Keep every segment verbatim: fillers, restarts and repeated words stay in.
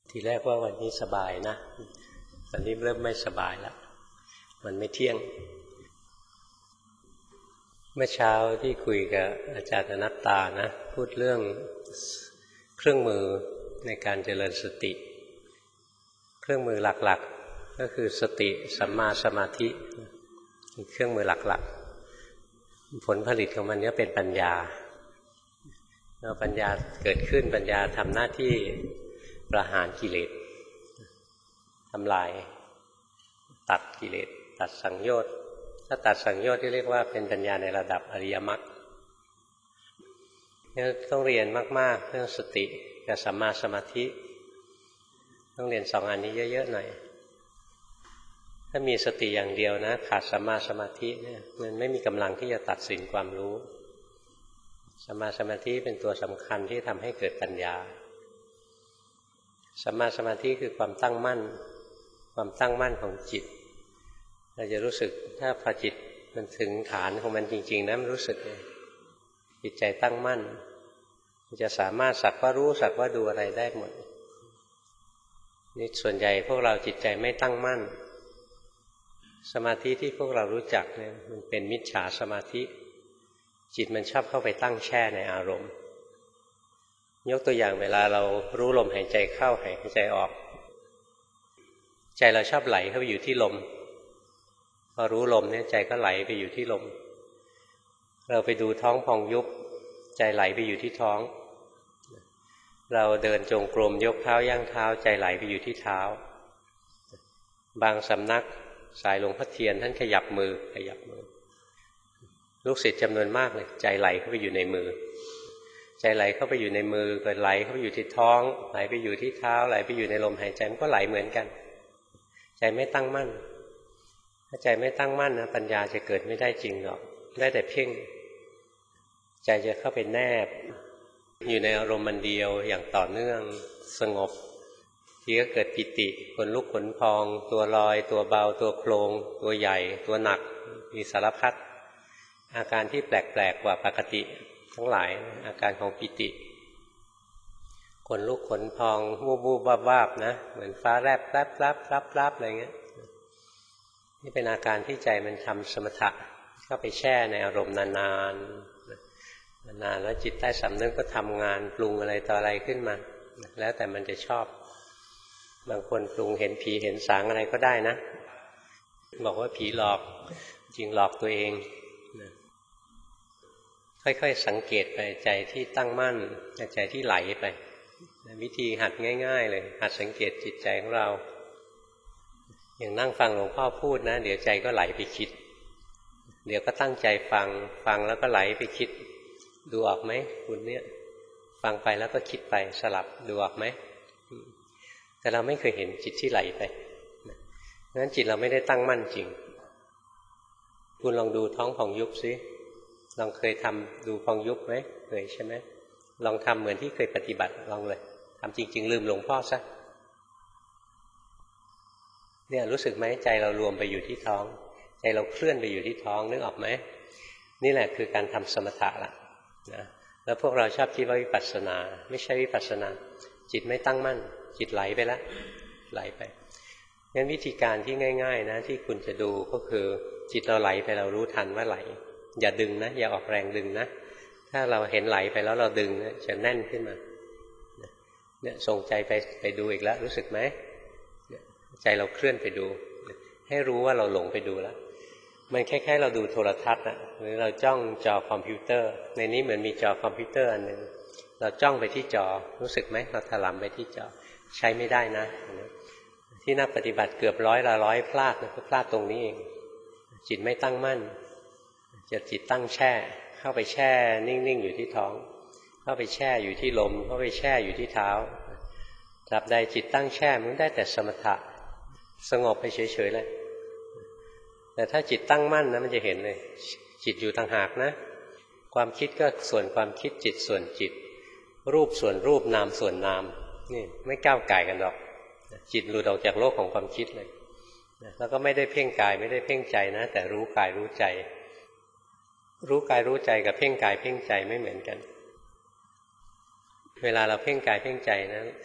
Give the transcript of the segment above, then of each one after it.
ทีแรกว่าวันนี้สบายนะวันนี้เริ่มไม่สบายแล้วมันไม่เที่ยงเมื่อเช้าที่คุยกับอาจารย์อนัตตานะพูดเรื่องเครื่องมือในการเจริญสติเครื่องมือหลักๆก็คือสติสัมมาสมาธิเครื่องมือหลักๆผลผลิตของมันก็เป็นปัญญาแล้วปัญญาเกิดขึ้นปัญญาทำหน้าที่ประหารกิเลสทำลายตัดกิเลสตัดสังโยชน์ถ้าตัดสังโยชน์ที่เรียกว่าเป็นปัญญาในระดับอริยมรรคนี่ต้องเรียนมากๆเรื่องสติกับสัมมาสมาธิต้องเรียนสองอันนี้เยอะๆหน่อยถ้ามีสติอย่างเดียวนะขาดสัมมาสมาธิเนี่ยมันไม่มีกำลังที่จะตัดสินความรู้สัมมาสมาธิเป็นตัวสำคัญที่ทำให้เกิดปัญญาสัมมาสมาธิคือความตั้งมั่นความตั้งมั่นของจิตเราจะรู้สึกถ้าพอจิตมันถึงฐานของมันจริงๆนะมันรู้สึกจิตใจตั้งมั่นมันจะสามารถสักว่ารู้สักว่าดูอะไรได้หมดนี่ส่วนใหญ่พวกเราจิตใจไม่ตั้งมั่นสมาธิที่พวกเรารู้จักเนี่ยมันเป็นมิจฉาสมาธิจิตมันชอบเข้าไปตั้งแช่ในอารมณ์ยกตัวอย่างเวลาเรารู้ลมหายใจเข้าหายใจออกใจเราชอบไหลเข้าไปอยู่ที่ลมพอรู้ลมเนี่ยใจก็ไหลไปอยู่ที่ลมเราไปดูท้องพองยุบใจไหลไปอยู่ที่ท้องเราเดินจงกรมยกเท้าย่างเท้าใจไหลไปอยู่ที่เท้าบางสำนักสายหลวงพ่อเทียนท่านขยับมือขยับมือลูกศิษย์จำนวนมากเลยใจไหลเข้าไปอยู่ในมือใจไหลเข้าไปอยู่ในมือเกิดไหลเข้าไปอยู่ที่ท้องไหลไปอยู่ที่เท้าไหลไปอยู่ในลมหายใจมันก็ไหลเหมือนกันใจไม่ตั้งมั่นถ้าใจไม่ตั้งมั่นนะปัญญาจะเกิดไม่ได้จริงหรอกได้แต่เพ่งใจจะเข้าไปแนบอยู่ในอารมณ์มันเดียวอย่างต่อเนื่องสงบทีก็เกิดปิติขนลุกขนพองตัวลอยตัวเบาตัวโครงตัวใหญ่ตัวหนักมีสารพัดอาการที่แปลกๆกว่าปกติทั้งหลายอาการของปิติขนลุกขนพองวูบวูบวาบวาบนะเหมือนฟ้าแลบแลบแลบแลบแลบอะไรเงี้ยนี่เป็นอาการที่ใจมันทำสมถะเข้าไปแช่ในอารมณ์นานๆนานๆแล้วจิตใต้สำนึกก็ทำงานปรุงอะไรต่ออะไรขึ้นมาแล้วแต่มันจะชอบบางคนปรุงเห็นผีเห็นสางอะไรก็ได้นะบอกว่าผีหลอกจริงหลอกตัวเองค่อยๆสังเกตไปใจที่ตั้งมั่นใจที่ไหลไปวิธีหัดง่ายๆเลยหัดสังเกตจิตใจของเราอย่างนั่งฟังหลวงพ่อพูดนะเดี๋ยวใจก็ไหลไปคิดเดี๋ยวก็ตั้งใจฟังฟังแล้วก็ไหลไปคิดดูออกไหมคุณเนี่ยฟังไปแล้วก็คิดไปสลับดูออกไหมแต่เราไม่เคยเห็นจิตที่ไหลไปเพราะฉะนั้นจิตเราไม่ได้ตั้งมั่นจริงคุณลองดูท้องผ่องยุบซิลองเคยทำดูพองยุบไหมเคยใช่ไหมลองทำเหมือนที่เคยปฏิบัติลองเลยทำจริงๆลืมหลวงพ่อซะเนี่ยรู้สึกไหมใจเรารวมไปอยู่ที่ท้องใจเราเคลื่อนไปอยู่ที่ท้องนึกออกไหมนี่แหละคือการทำสมถะละนะแล้วพวกเราชอบคิดว่าวิปัสสนาไม่ใช่วิปัสสนาจิตไม่ตั้งมั่นจิตไหลไปแล้วไหลไปงั้นวิธีการที่ง่ายๆนะที่คุณจะดูก็คือจิตเราไหลไปเรารู้ทันว่าไหลอย่าดึงนะอย่าออกแรงดึงนะถ้าเราเห็นไหลไปแล้วเราดึงนะจะแน่นขึ้นมาเนี่ยส่งใจไปไปดูอีกแล้วรู้สึกไหมใจเราเคลื่อนไปดูให้รู้ว่าเราหลงไปดูแล้วมันคล้ายๆเราดูโทรทัศน์นะหรือเราจ้องจอคอมพิวเตอร์ในนี้เหมือนมีจอคอมพิวเตอร์อันหนึ่งเราจ้องไปที่จอรู้สึกไหมเราถลำไปที่จอใช้ไม่ได้นะที่นักปฏิบัติเกือบร้อยละร้อยพลาดนะก็พลาดตรงนี้เองจิตไม่ตั้งมั่นจะจิตตั้งแช่เข้าไปแช่นิ่งๆอยู่ที่ท้องเข้าไปแช่อยู่ที่ลมเข้าไปแช่อยู่ที่เท้าตราบใดจิตตั้งแช่มันได้แต่สมถะสงบไปเฉยๆเลยแต่ถ้าจิตตั้งมั่นนะมันจะเห็นเลยจิตอยู่ต่างหากนะความคิดก็ส่วนความคิดจิตส่วนจิตรูปส่วนรูปนามส่วนนามนี่ไม่ก้าวไก่กันหรอกจิตหลุดออกจากโลกของความคิดเลยแล้วก็ไม่ได้เพ่งกายไม่ได้เพ่งใจนะแต่รู้กายรู้ใจรู้กายรู้ใจกับเพ่งกายเพ่งใจไม่เหมือนกันเวลาเราเพ่งกายเพ่งใจนะ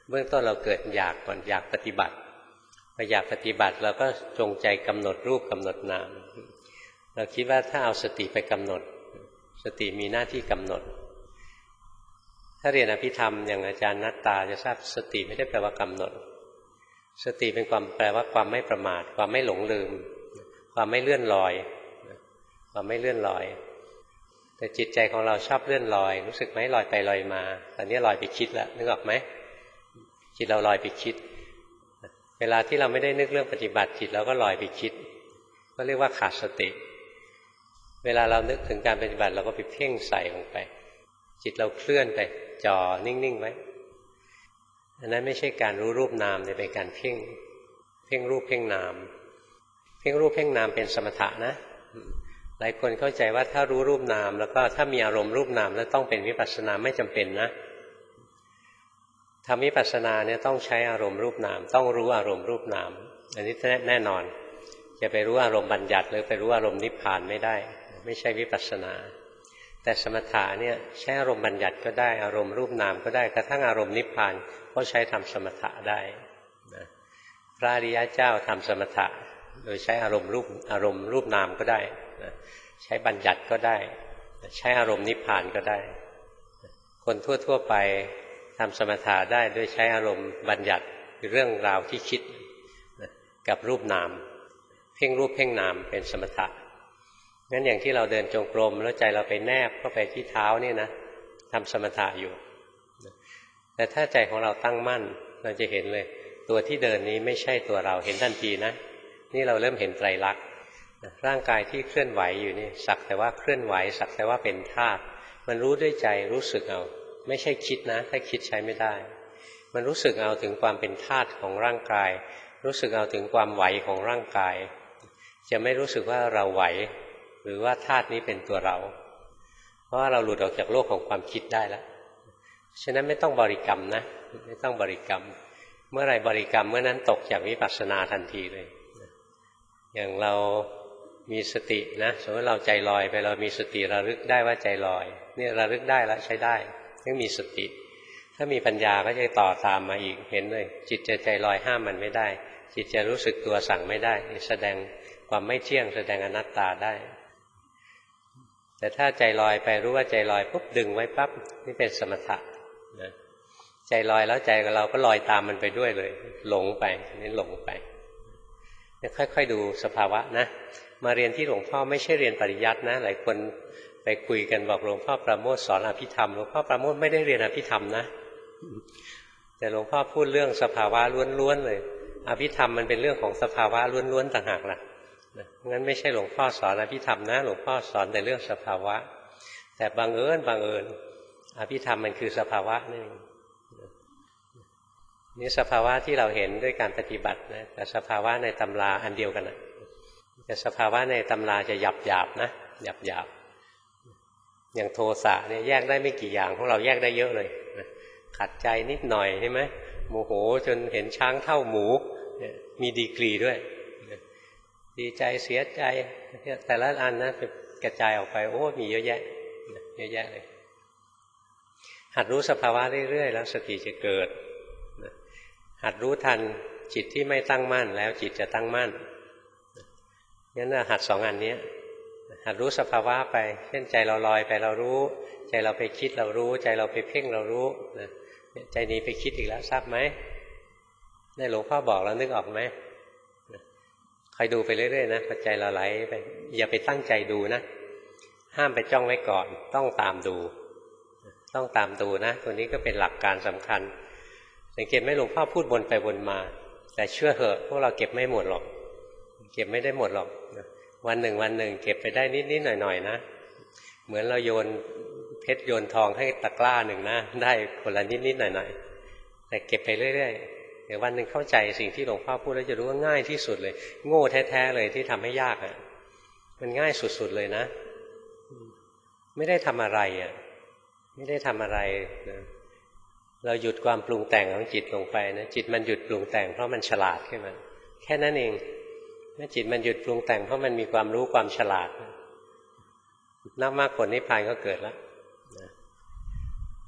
เบื้องต้นเราเกิดอยากก่อนอยากปฏิบัติพออยากปฏิบัติเราก็จงใจกำหนดรูปกำหนดนามเราคิดว่าถ้าเอาสติไปกำหนดสติมีหน้าที่กำหนดถ้าเรียนอภิธรรมอย่างอาจารย์นัตตาจะทราบสติไม่ได้แปลว่ากำหนดสติเป็นความแปลว่าความไม่ประมาทความไม่หลงลืมความไม่เลื่อนลอยความไม่เลื่อนลอยแต่จิตใจของเราชอบเลื่อนลอยรู้สึกไหมลอยไปลอยมาตอนนี้ลอยไปคิดแล้วนึกออกไหมจิตเราลอยไปคิดเวลาที่เราไม่ได้นึกเรื่องปฏิบัติจิตเราก็ลอยไปคิดก็เรียกว่าขาดสติเวลาเรานึกถึงการปฏิบัติเราก็ไปเพ่งใส่ลงไปจิตเราเคลื่อนไปจ่อนิ่งๆไว้อันนั้นไม่ใช่การรู้รูปนามแต่เป็นการเพ่งเพ่งรูปเพ่งนามเพ่งรูปเพ่งนามเป็นสมถะนะหลายคนเข้าใจว่าถ้ารู้รูปนามแล้วก็ถ้ามีอารมณ์รูปนามแล้วต้องเป็นวิปัสสนาไม่จำเป็นนะทำวิปัสสนาเนี่ยต้องใช้อารมณ์รูปนามต้องรู้อารมณ์รูปนามอันนี้แน่นอนจะไปรู้อารมณ์บัญญัติหรือไปรู้อารมณ์นิพพานไม่ได้ไม่ใช่วิปัสสนาแต่สมถะเนี่ยใช้อารมณ์บัญญัติก็ได้อารมณ์รูปนามก็ได้กระทั่งอารมณ์นิพพานก็ใช้ทำสมถะได้นะพระอริยเจ้าทำสมถะโดยใช้อารมณ์รูปอารมณ์รูปนามก็ได้นะใช้บัญญัติก็ได้ใช้อารมณ์นิพพานก็ได้คนทั่วๆไปทำสมถะได้โดยใช้อารมณ์บัญญัติเรื่องราวที่คิดนะกับรูปนามเพ่งรูปเพ่งนามเป็นสมถะงั้นอย่างที่เราเดินจงกรมแล้วใจเราไปแนบเข้าไปที่เท้านี่นะทำสมถะอยู่แต่ถ้าใจของเราตั้งมั่นเราจะเห็นเลยตัวที่เดินนี้ไม่ใช่ตัวเราเห็นทันทีนะนี่เราเริ่มเห็นไตรลักษณ์ร่างกายที่เคลื่อนไหวอยู่นี่สักแต่ว่าเคลื่อนไหวสักแต่ว่าเป็นธาตุมันรู้ด้วยใจรู้สึกเอาไม่ใช่คิดนะถ้าคิดใช้ไม่ได้มันรู้สึกเอาถึงความเป็นธาตุของร่างกายรู้สึกเอาถึงความไหวของร่างกายจะไม่รู้สึกว่าเราไหวหรือว่าธาตุนี้เป็นตัวเราเพราะว่าเราหลุดออกจากโลกของความคิดได้แล้วฉะนั้นไม่ต้องบริกรรมนะไม่ต้องบริกรรมเมื่อไรบริกรรมเมื่อนั้นตกจากวิปัสสนาทันทีเลยอย่างเรามีสตินะสมมติเราใจลอยไปเรามีสติระลึกได้ว่าใจลอยนี่ระลึกได้แล้วใช้ได้ยังมีสติถ้ามีปัญญาก็จะต่อตามมาอีกเห็นเลยจิตจะใจลอยห้ามมันไม่ได้จิตจะรู้สึกตัวสั่งไม่ได้แสดงความไม่เที่ยงแสดงอนัตตาได้แต่ถ้าใจลอยไปรู้ว่าใจลอยปุ๊บดึงไว้ปั๊บนี่เป็นสมถะนะใจลอยแล้วใจกับเราก็ลอยตามมันไปด้วยเลยหลงไปนี่หลงไปค่อยๆดูสภาวะนะมาเรียนที่หลวงพ่อไม่ใช่เรียนปริยัตินะหลายคนไปคุยกันบอกหลวงพ่อประโมทสอนอภิธรรมหลวงพ่อประโมทไม่ได้เรียนอภิธรรมนะแต่หลวงพ่อพูดเรื่องสภาวะล้วนๆเลยอภิธรรมมันเป็นเรื่องของสภาวะล้วนๆต่างหากล่ะงั้นไม่ใช่หลวงพ่อสอนอภิธรรมนะหลวงพ่อสอนแต่เรื่องสภาวะแต่บังเอิญบังเอิญอภิธรรมมันคือสภาวะนี่นี่สภาวะที่เราเห็นด้วยการปฏิบัตินะแต่สภาวะในตำราอันเดียวกันนะแต่สภาวะในตำราจะหยับหยาบนะหยับหยาบอย่างโทสะเนี่ยแยกได้ไม่กี่อย่างของเราแยกได้เยอะเลยขัดใจนิดหน่อยใช่ไหมโมโหจนเห็นช้างเท่าหมูมีดีกรีด้วยดีใจเสียใจแต่ละอันนะจะกระจายออกไปโอ้มีเยอะแยะเยอะแยะเลยหัดรู้สภาวะเรื่อยๆแล้วสติจะเกิดหัดรู้ทันจิตที่ไม่ตั้งมั่นแล้วจิตจะตั้งมั่นงั้นหัดสองอันนี้หัดรู้สภาวะไปเช่นใจเราลอยไปเรารู้ใจเราไปคิดเรารู้ใจเราไปเพ่งเรารู้ใจนี้ไปคิดอีกแล้วทราบไหมในหลวงพ่อบอกแล้วนึกออกไหมคอยดูไปเรื่อยๆนะพอใจเราไหลไปอย่าไปตั้งใจดูนะห้ามไปจ้องไว้ก่อนต้องตามดูต้องตามดูนะตัวนี้ก็เป็นหลักการสำคัญสังเกตไหมหลวงพ่อพูดวนไปวนมาแต่เชื่อเหอะพวกเราเก็บไม่หมดหรอกเก็บไม่ได้หมดหรอกวันหนึ่งวันหนึ่งเก็บไปได้นิดๆหน่อยๆนะเหมือนเราโยนเพชรโยนทองให้ตะกร้าหนึ่งนะได้คนละนิดๆหน่อยๆแต่เก็บไปเรื่อยๆเดี๋ยววันหนึ่งเข้าใจสิ่งที่หลวงพ่อพูดแล้วจะรู้ว่าง่ายที่สุดเลยโง่แท้ๆเลยที่ทำให้ยากอ่ะมันง่ายสุดๆเลยนะไม่ได้ทำอะไรอ่ะไม่ได้ทำอะไรนะเราหยุดความปรุงแต่งของจิตลงไปนะจิตมันหยุดปรุงแต่งเพราะมันฉลาดขึ้นมาแค่นั้นเองเมื่อจิตมันหยุดปรุงแต่งเพราะมันมีความรู้ความฉลาดนักมรรคผลนิพพานก็เกิดแล้วนะท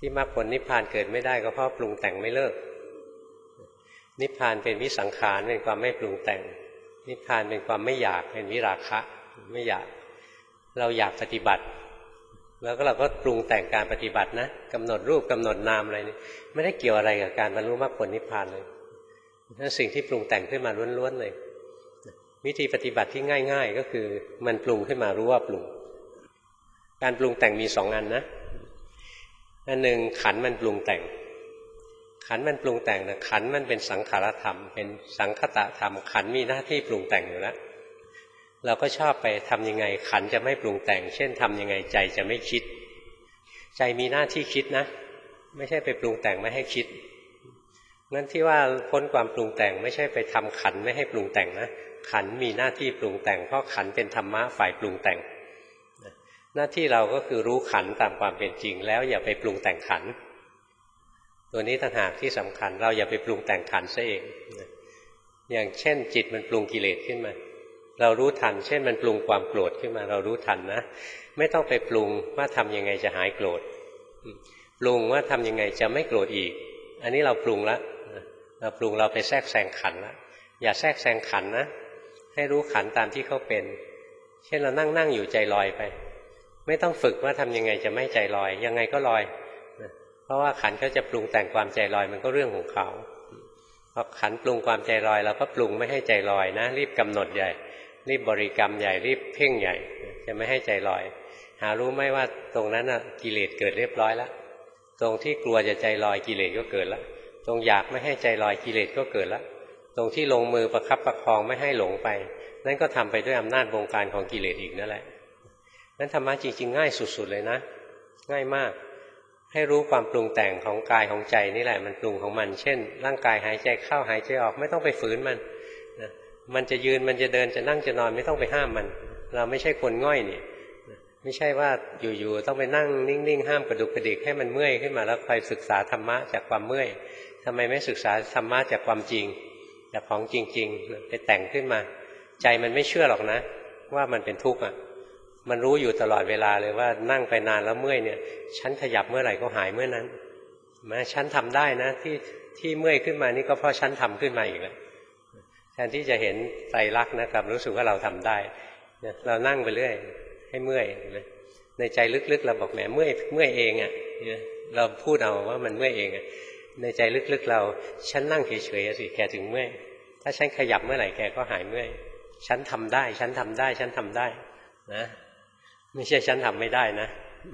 ที่มรรคผลนิพพานเกิดไม่ได้ก็เพราะปรุงแต่งไม่เลิกนิพพานเป็นวิสังขารเป็นความไม่ปรุงแต่งนิพพานเป็นความไม่อยากเป็นวิราคะไม่อยากเราอยากปฏิบัติแล้วก็เราก็ปรุงแต่งการปฏิบัตินะกำหนดรูปกำหนดนามอะไรนี่ไม่ได้เกี่ยวอะไรกับการบรรลุมรรคผลนิพพานเลยนั่นสิ่งที่ปรุงแต่งขึ้นมาล้วนๆเลยวิธีปฏิบัติที่ง่ายๆก็คือมันปรุงขึ้นมารู้ว่าปรุงการปรุงแต่งมีสองอันนะอันหนึ่งขันมันปรุงแต่งขันมันปรุงแต่งนะขันมันเป็นสังขารธรรมเป็นสังคตธรรมขันมีหน้าที่ปรุงแต่งอยู่แล้วเราก็ชอบไปทำยังไงขันจะไม่ปรุงแต่งเช่นทำยังไงใจจะไม่คิดใจมีหน้าที่คิดนะไม่ใช่ไปปรุงแต่งไม่ให้คิดงั้นที่ว่าพ้นความปรุงแต่งไม่ใช่ไปทำขันไม่ให้ปรุงแต่งนะขันมีหน้าที่ปรุงแต่งเพราะขันเป็นธรรมะฝ่ายปรุงแต่งหน้าที่เราก็คือรู้ขันตามความเป็นจริงแล้วอย่าไปปรุงแต่งขันตัวนี้ต่างหากที่สำคัญเราอย่าไปปรุงแต่งขันซะเองอย่างเช่นจิตมันปรุงกิเลสขึ้นมาเรารู้ทันเช่นมันปรุงความโกรธขึ้นมาเรารู้ทันนะไม่ต้องไปปรุงว่าทำยังไงจะหายโกรธปรุงว่าทำยังไงจะไม่โกรธอีกอันนี้เราปรุงแล้วเราปรุงเราไปแทรกแซงขันแล้วอย่าแทรกแซงขันนะให้รู้ขันตามที่เขาเป็นเช่นเรานั่งนั่งอยู่ใจลอยไปไม่ต้องฝึกว่าทำยังไงจะไม่ใจลอยยังไงก็ลอยเพราะว่าขันเขาจะปรุงแต่งความใจลอยมันก็เรื่องของเขาพอขันปรุงความใจลอยเราก็ปรุงไม่ให้ใจลอยนะรีบกำหนดใหญ่รีบบริกรรมใหญ่รีบเพ่งใหญ่จะไม่ให้ใจลอยหารู้ไหมว่าตรงนั้นน่ะกิเลสเกิดเรียบร้อยแล้วตรงที่กลัวจะใจลอยกิเลสก็เกิดแล้วตรงอยากไม่ให้ใจลอยกิเลสก็เกิดแล้วตรงที่ลงมือประคับประคองไม่ให้หลงไปนั่นก็ทำไปด้วยอำนาจบงการของกิเลสอีกนั่นแหละนั้นธรรมะจริงๆง่ายสุดๆเลยนะง่ายมากให้รู้ความปรุงแต่งของกายของใจนี่แหละมันปรุงของมันเช่นร่างกายหายใจเข้าหายใจออกไม่ต้องไปฝืนมันนะมันจะยืนมันจะเดินจะนั่งจะนอนไม่ต้องไปห้ามมันเราไม่ใช่คนง่อยนี่ไม่ใช่ว่าอยู่ๆต้องไปนั่งนิ่งๆห้ามกระดุกกระดิกให้มันเมื่อยขึ้นมาแล้วคอยศึกษาธรรมะจากความเมื่อยทำไมไม่ศึกษาธรรมะจากความจริงจากของจริงๆไปแต่งขึ้นมาใจมันไม่เชื่อหรอกนะว่ามันเป็นทุกข์อ่ะมันรู้อยู่ตลอดเวลาเลยว่านั่งไปนานแล้วเมื่อยเนี่ยฉันขยับเมื่อไหร่ก็หายเมื่อนั้นแม้ฉันทำได้นะที่ที่เมื่อยขึ้นมานี่ก็เพราะฉันทำขึ้นมาอีกแล้วแทนที่จะเห็นไตรลักษณ์นะครับรู้สึกว่าเราทำได้เรานั่งไปเรื่อยให้เมื่อยในใจลึกๆเราบอกแหมเมื่อยเมื่อยเองอ่ะเราพูดเอาว่ามันเมื่อยเองอ่ะในใจลึกๆเราฉันนั่งเฉยๆสิแกถึงเมื่อยถ้าฉันขยับเมื่อไหร่แกก็หายเมื่อยฉันทำได้ฉันทำได้ฉันทำได้นะไม่ใช่ฉันทำไม่ได้นะ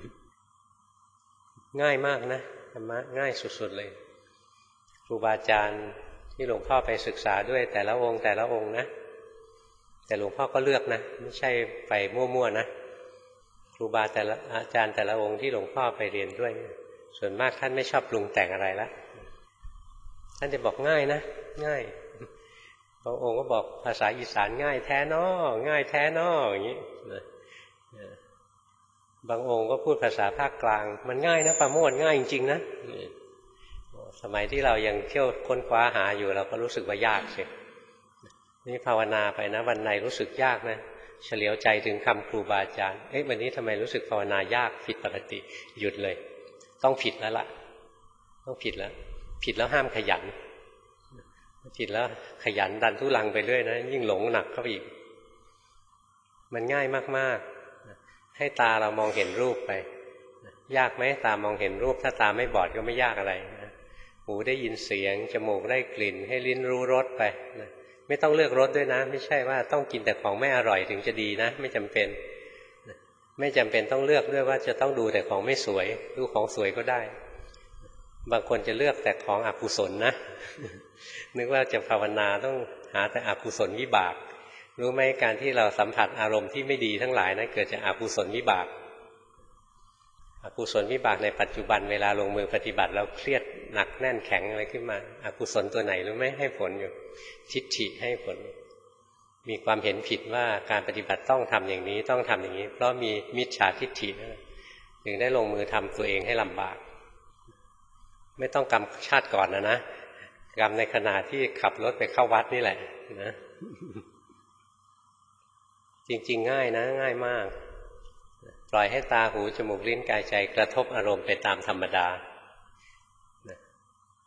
ง่ายมากนะธรรมะง่ายสุดๆเลยครูบาอาจารย์ที่หลวงพ่อไปศึกษาด้วยแต่ละองค์แต่ละองค์นะแต่หลวงพ่อก็เลือกนะไม่ใช่ไปมั่วๆนะครูบาแต่ละอาจารย์แต่ละองค์ที่หลวงพ่อไปเรียนด้วยส่วนมากท่านไม่ชอบปรุงแต่งอะไรละท่านจะบอกง่ายนะง่ายบางองค์ก็บอกภาษาอีสานง่ายแท้นอง่ายแท้นออย่างนี้บางองค์ก็พูดภาษาภาคกลางมันง่ายนะปราโมทย์ง่ายจริงๆนะสมัยที่เรายังเที่ยวค้นคว้าหาอยู่เราก็รู้สึกว่ายากสินี่ภาวนาไปนะวันไหนรู้สึกยากนะเฉลียวใจถึงคำครูบาอาจารย์เอ๊ะวันนี้ทำไมรู้สึกภาวนายากผิดปกติหยุดเลยต้องผิดแล้วล่ะต้องผิดแล้วผิดแล้วห้ามขยันผิดแล้วขยันดันทุลังไปเรื่อยนะยิ่งหลงหนักเข้าไปอีกมันง่ายมากๆให้ตาเรามองเห็นรูปไปยากไหมตามองเห็นรูปถ้าตาไม่บอดก็ไม่ยากอะไรนะหูได้ยินเสียงจมูกได้กลิ่นให้ลิ้นรู้รสไปนะไม่ต้องเลือกรสด้วยนะไม่ใช่ว่าต้องกินแต่ของไม่อร่อยถึงจะดีนะไม่จำเป็นไม่จำเป็นต้องเลือกด้วยว่าจะต้องดูแต่ของไม่สวยดูของสวยก็ได้บางคนจะเลือกแต่ของอกุศลนะนึกว่าจะภาวนาต้องหาแต่อกุศลวิบากรู้ไหมการที่เราสัมผัสอารมณ์ที่ไม่ดีทั้งหลายนั้นเกิดจากอกุศลวิบากอกุศลวิบากในปัจจุบันเวลาลงมือปฏิบัติเราเครียดหนักแน่นแข็งอะไรขึ้นมาอกุศลตัวไหนรู้ไหมให้ผลอยู่ทิฏฐิให้ผลมีความเห็นผิดว่าการปฏิบัติต้องทำอย่างนี้ต้องทำอย่างนี้เพราะมีมิจฉาทิฏฐิถึงได้ลงมือทำตัวเองให้ลำบากไม่ต้องกรรมชาติก่อนนะนะกรรมในขณะที่ขับรถไปเข้าวัดนี่แหละนะจริงๆง่ายนะง่ายมากปล่อยให้ตาหูจมูกลิ้นกายใจกระทบอารมณ์ไปตามธรรมดา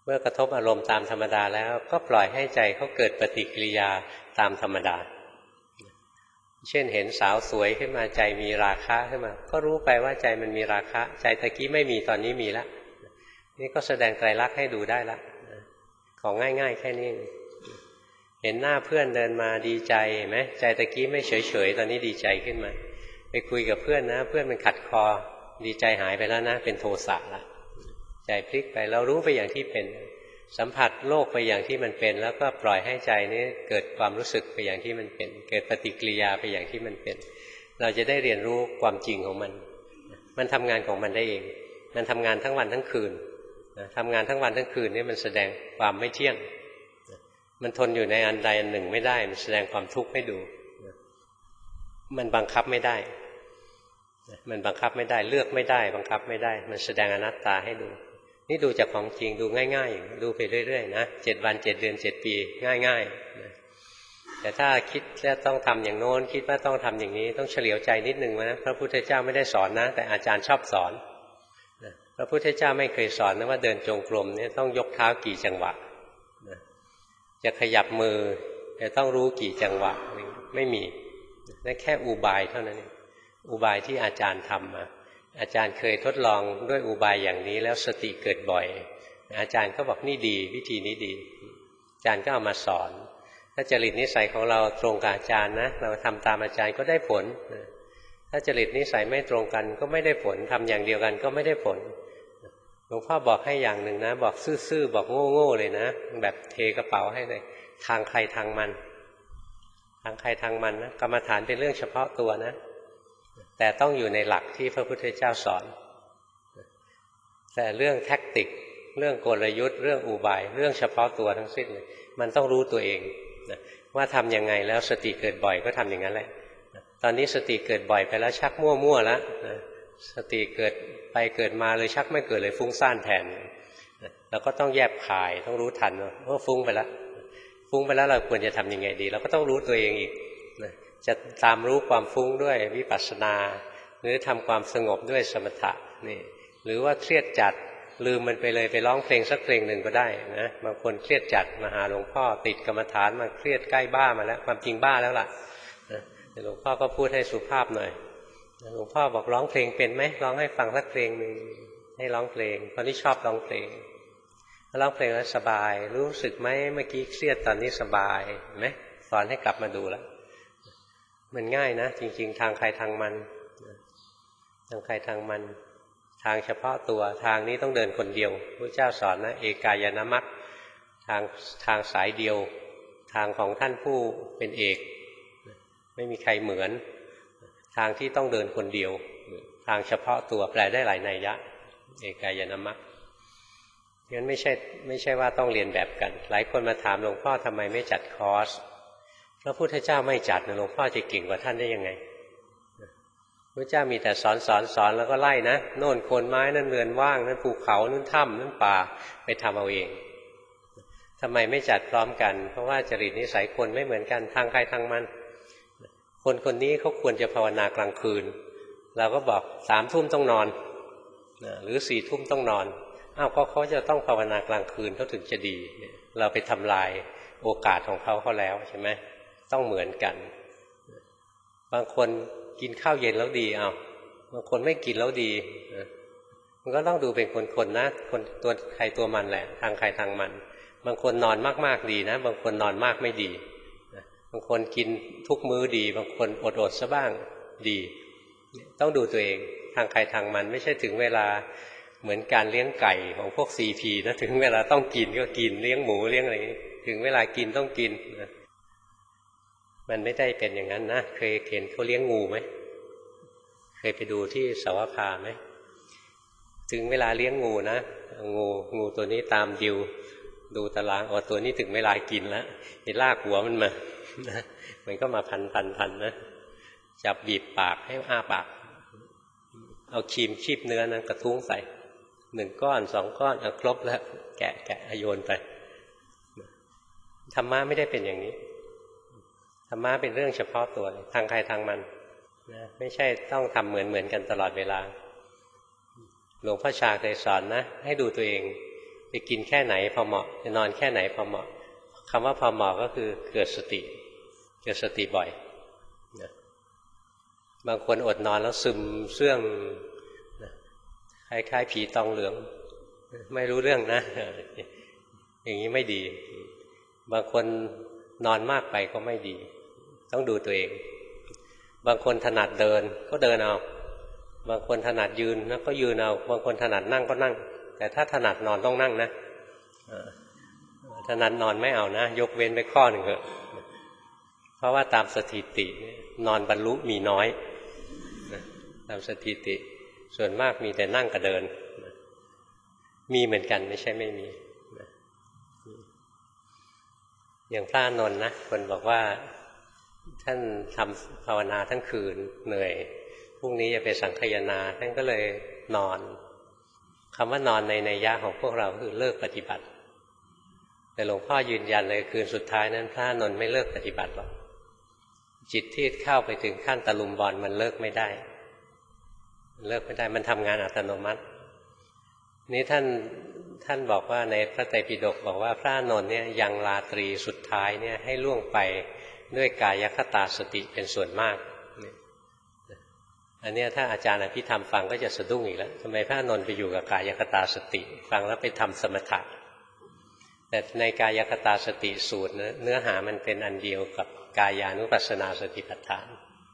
เมื่อกระทบอารมณ์ตามธรรมดาแล้วก็ปล่อยให้ใจเขาเกิดปฏิกิริยาตามธรรมดาเช่นเห็นสาวสวยขึ้นมาใจมีราคะขึ้นมาก็รู้ไปว่าใจมันมีราคะใจตะกี้ไม่มีตอนนี้มีแล้วนี่ก็แสดงไตรลักษณ์ให้ดูได้ละของง่ายๆแค่นี้เห็นหน้าเพื่อนเดินมาดีใจไหมใจตะกี้ไม่เฉยๆตอนนี้ดีใจขึ้นมาไปคุยกับเพื่อนนะเพื่อนมันขัดคอดีใจหายไปแล้วนะเป็นโทสะละใจพลิกไปเรารู้ไปอย่างที่เป็นสัมผัสโลกไปอย่างที่มันเป็นแล้วก็ปล่อยให้ใจนี้เกิดความรู้สึกไปอย่างที่มันเป็นเกิดปฏิกิริยาไปอย่างที่มันเป็นเราจะได้เรียนรู้ความจริงของมันมันทำงานของมันได้เองมันทำงานทั้งวันทั้งคืนทำงานทั้งวันทั้งคืนนี่มันแสดงความไม่เที่ยงมันทนอยู่ในอันใดอันหนึ่งไม่ได้มันแสดงความทุกข์ให้ดูมันบังคับไม่ได้มันบังคับไม่ได้เลือกไม่ได้บังคับไม่ได้มันแสดงอนัตตาให้ดูนี่ดูจากของจริงดูง่ายๆดูไปเรื่อยๆนะเจ็ดวันเจ็ดเดือนเจ็ดปีง่ายๆนะแต่ถ้าคิดว่าต้องทำอย่างโน้นคิดว่าต้องทำอย่างนี้ต้องเฉลียวใจนิดนึงนะพระพุทธเจ้าไม่ได้สอนนะแต่อาจารย์ชอบสอนนะพระพุทธเจ้าไม่เคยสอนนะว่าเดินจงกรมเนี่ยต้องยกเท้ากี่จังหวะนะจะขยับมือจะต้องรู้กี่จังหวะไม่มีนั่นแค่อุบายเท่านั้นเองอุบายที่อาจารย์ทำมาอาจารย์เคยทดลองด้วยอุบายอย่างนี้แล้วสติเกิดบ่อยอาจารย์ก็บอกนี่ดีวิธีนี้ดีอาจารย์ก็เอามาสอนถ้าจริตนิสัยของเราตรงกับอาจารย์นะเราทำตามอาจารย์ก็ได้ผลถ้าจริตนิสัยไม่ตรงกันก็ไม่ได้ผลทำอย่างเดียวกันก็ไม่ได้ผลหลวงพ่อบอกให้อย่างหนึ่งนะบอกซื่อๆบอกโง่ๆเลยนะแบบเทกระเป๋าให้เลยทางใครทางมันทางใครทางมันนะกรรมฐานเป็นเรื่องเฉพาะตัวนะแต่ต้องอยู่ในหลักที่พระพุทธเจ้าสอนแต่เรื่องแท็กติกเรื่องกลยุทธ์เรื่องอุบายเรื่องเฉพาะตัวทั้งสิ้นเลยมันต้องรู้ตัวเองนะว่าทำยังไงแล้วสติเกิดบ่อยก็ทำอย่างนั้นแหละตอนนี้สติเกิดบ่อยไปแล้วชักมั่วๆแล้วนะสติเกิดไปเกิดมาเลยชักไม่เกิดเลยฟุ้งซ่านแทนนะเราก็ต้องแยบคายต้องรู้ทันว่าฟุ้งไปแล้วฟุ้งไปแล้วเราควรจะทำยังไงดีเราก็ต้องรู้ตัวเองอีกนะจะตามรู้ความฟุ้งด้วยวิปัสสนาหรือทำความสงบด้วยสมถะนี่หรือว่าเครียดจัดลืมมันไปเลยไปร้องเพลงสักเพลงหนึ่งก็ได้นะบางคนเครียดจัดมาหาหลวงพ่อติดกรรมฐานมาเครียดใกล้บ้ามาแล้วความจริงบ้าแล้วล่ะนะหลวงพ่อก็พูดให้สุภาพหน่อยหลวงพ่อบอกร้องเพลงเป็นไหมร้องให้ฟังสักเพลงหนึ่งให้ร้องเพลงตอนนี้ชอบร้องเพลงร้องเพลงแล้วสบายรู้สึกไหมเมื่อกี้เครียดตอนนี้สบายเห็นไหมสอนให้กลับมาดูแล้วมันง่ายนะจริงๆทางใครทางมันทางใครทางมันทางเฉพาะตัวทางนี้ต้องเดินคนเดียวพระเจ้าสอนนะเอกายนมรรคทางทางสายเดียวทางของท่านผู้เป็นเอกไม่มีใครเหมือนทางที่ต้องเดินคนเดียวทางเฉพาะตัวแปลได้หลายนัยยะเอกายนมรรคงั้นไม่ใช่ไม่ใช่ว่าต้องเรียนแบบกันหลายคนมาถามหลวงพ่อทำไมไม่จัดคอร์สพระพุทธเจ้าไม่จัดหลวงพ่อจะเก่งกว่าท่านได้ยังไงพระเจ้ามีแต่สอนสอนสอนแล้วก็ไล่นะโน่นโคนไม้นั่นเรือนว่างนั่นภูเขานั่นถ้ำนั่นป่าไปทำเอาเองทำไมไม่จัดพร้อมกันเพราะว่าจริตนิสัยคนไม่เหมือนกันทางใครทางมันคนคนนี้เขาควรจะภาวนากลางคืนเราก็บอกสามทุ่มต้องนอนหรือสี่ทุ่มต้องนอนอ้าวก็เขาจะต้องภาวนากลางคืนเขาถึงจะดีเราไปทำลายโอกาสของเขาเขาแล้วใช่ไหมต้องเหมือนกันบางคนกินข้าวเย็นแล้วดีอ้าวบางคนไม่กินแล้วดีมันก็ต้องดูเป็นคนๆนะคนตัวใครตัวมันแหละทางใครทางมันบางคนนอนมากๆดีนะบางคนนอนมากไม่ดีบางคนกินทุกมื้อดีบางคนอดๆซะบ้างดีต้องดูตัวเองทางใครทางมันไม่ใช่ถึงเวลาเหมือนการเลี้ยงไก่ของพวก ซี พี นะถึงเวลาต้องกินก็กินเลี้ยงหมูเลี้ยงอะไรถึงเวลากินต้องกินมันไม่ได้เป็นอย่างนั้นนะเคยเห็นเขาเลี้ยงงูไหมเคยไปดูที่สาวภาไหมถึงเวลาเลี้ยงงูนะงูงูตัวนี้ตามดิวดูตารางอ๋อตัวนี้ถึงเวลากินแล้วไปลากหัวมันมามันก็มาพันพันพันนะจับบีบปากให้อ้าปากเอาครีมชีบเนื้อนั้นกระทุ้งใส่หนึ่งก้อนสองก้อนเอาครบแล้วแกะแกะโยนไปธรรมะไม่ได้เป็นอย่างนี้ธรรมะเป็นเรื่องเฉพาะตัวทางใครทางมันนะไม่ใช่ต้องทำเหมือนเหมือนกันตลอดเวลาหลวงพ่อชาเคยสอนนะให้ดูตัวเองไปกินแค่ไหนพอเหมาะจะนอนแค่ไหนพอเหมาะคำว่าพอเหมาะก็คือเกิดสติเกิดสติบ่อยนะบางคนอดนอนแล้วซึมเสื่องนะคล้ายๆผีตองเหลืองไม่รู้เรื่องนะอย่างนี้ไม่ดีบางคนนอนมากไปก็ไม่ดีต้องดูตัวเองบางคนถนัดเดินก็เดินเอาบางคนถนัดยืนนะก็ยืนเอาบางคนถนัดนั่งก็นั่งแต่ถ้าถนัดนอนต้องนั่งนะถนัดนอนไม่เอานะยกเว้นไปข้อหนึ่งเถอะเพราะว่าตามสถิตินอนบรรลุมีน้อยตามสถิติส่วนมากมีแต่นั่งกับเดินมีเหมือนกันไม่ใช่ไม่มีอย่างพระอานนท์นะคนบอกว่าท่านทำภาวนาทั้งคืนเหนื่อยพรุ่งนี้จะไปสังคายนาท่านก็เลยนอนคำว่านอนในนัยยะของพวกเราคือเลิกปฏิบัติแต่หลวงพ่อยืนยันเลยคืนสุดท้ายนั้นพระอานนท์ไม่เลิกปฏิบัติหรอกจิตที่เข้าไปถึงขั้นตะลุมบอลมันเลิกไม่ได้เลิกไม่ได้มันทำงานอัตโนมัตินี้ท่านท่านบอกว่าในพระไตรปิฎกบอกว่าพระอานนท์เนี่ยยังราตรีสุดท้ายเนี่ยให้ล่วงไปด้วยกายคตาสติเป็นส่วนมากอันนี้ถ้าอาจารย์อภิธรรมฟังก็จะสะดุ้งอีกแล้วทำไมพระอานนท์ไปอยู่กับกายคตาสติฟังแล้วไปทำสมถะแต่ในกายคตาสติสูตรเนื้อหามันเป็นอันเดียวกับกายานุปัสสนาสติปัฏฐาน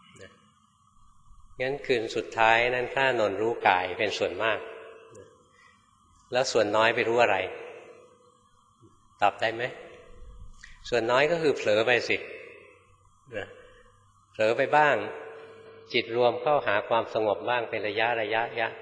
งั้นคืนสุดท้ายนั้นพระอานนท์รู้กายเป็นส่วนมากแล้วส่วนน้อยไปรู้อะไรตอบได้ไหมส่วนน้อยก็คือเผลอไปสิเผลอไปบ้างจิตรวมเข้าหาความสงบบ้างเป็นระยะระยะระยะไป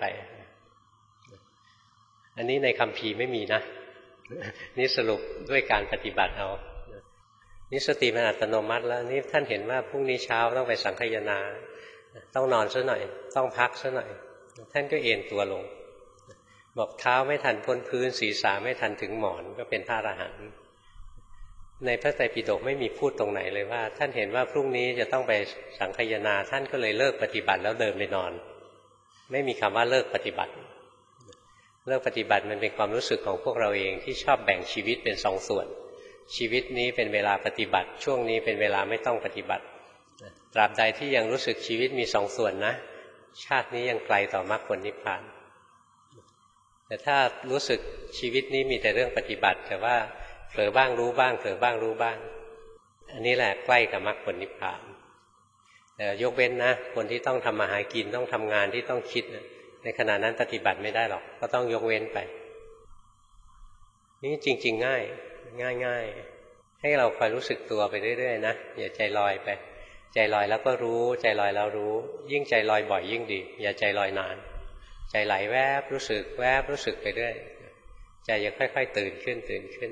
อันนี้ในคัมภีร์ไม่มีนะนี่สรุปด้วยการปฏิบัติเอานี่สติมันอัตโนมัติแล้วนี่ท่านเห็นว่าพรุ่งนี้เช้าต้องไปสังคายนาต้องนอนซะหน่อยต้องพักซะหน่อยท่านก็เอนตัวลงบอกเท้าไม่ทันพ้นพื้นศีรษะไม่ทันถึงหมอนก็เป็นพระอรหันต์ในพระไตรปิฎกไม่มีพูดตรงไหนเลยว่าท่านเห็นว่าพรุ่งนี้จะต้องไปสังคายนาท่านก็เลยเลิกปฏิบัติแล้วเดินไปนอนไม่มีคำว่าเลิกปฏิบัติเลิกปฏิบัติมันเป็นความรู้สึกของพวกเราเองที่ชอบแบ่งชีวิตเป็นสองส่วนชีวิตนี้เป็นเวลาปฏิบัติช่วงนี้เป็นเวลาไม่ต้องปฏิบัติตราบใดที่ยังรู้สึกชีวิตมีสองส่วนนะชาตินี้ยังไกลต่อมรรคผลนิพพานแต่ถ้ารู้สึกชีวิตนี้มีแต่เรื่องปฏิบัติแต่ว่าเผลอบ้างรู้บ้างเผลอบ้างรู้บ้างอันนี้แหละใกล้กับมรรคผลนิพพานแต่ยกเว้นนะคนที่ต้องทำมาหากินต้องทำงานที่ต้องคิดในขณะนั้นปฏิบัติไม่ได้หรอกก็ต้องยกเว้นไปนี่จริงๆง่ายง่ายๆให้เราคอยรู้สึกตัวไปเรื่อยๆนะอย่าใจลอยไปใจลอยแล้วก็รู้ใจลอยแล้วรู้ยิ่งใจลอยบ่อยยิ่งดีอย่าใจลอยนานใจไหลแวบรู้สึกแวบรู้สึกไปเรื่อยใจจะค่อยๆตื่นขึ้นตื่นขึ้น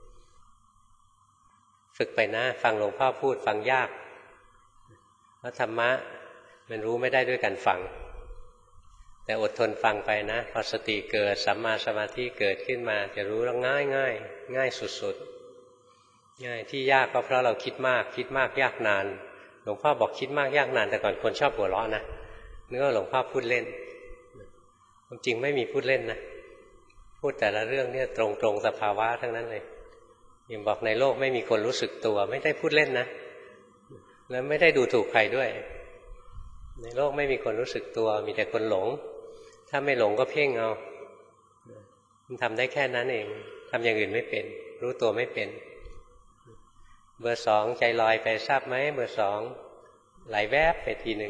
ฝึกไปนะฟังหลวงพ่อพูดฟังยากเพราะธรรมะมันรู้ไม่ได้ด้วยการฟังแต่อดทนฟังไปนะพอสติเกิดสัมมาสมาธิเกิดขึ้นมาจะรู้แล้วง่ายง่ายง่ายสุดๆง่ายที่ยากก็เพราะเราคิดมากคิดมากยากนานหลวงพ่อบอกคิดมากยากนานแต่ก่อนคนชอบหัวเราะนะนึกว่าหลวงพ่อพูดเล่นความจริงไม่มีพูดเล่นนะพูดแต่ละเรื่องเนี่ยตรงๆสภาวะทั้งนั้นเลยยังบอกในโลกไม่มีคนรู้สึกตัวไม่ได้พูดเล่นนะแล้วไม่ได้ดูถูกใครด้วยในโลกไม่มีคนรู้สึกตัวมีแต่คนหลงถ้าไม่หลงก็เพ่งเอามันทำได้แค่นั้นเองทำอย่างอื่นไม่เป็นรู้ตัวไม่เป็นเบอร์สองใจลอยไปทราบไหมเบอร์สองไหลแวบไปทีหนึ่ง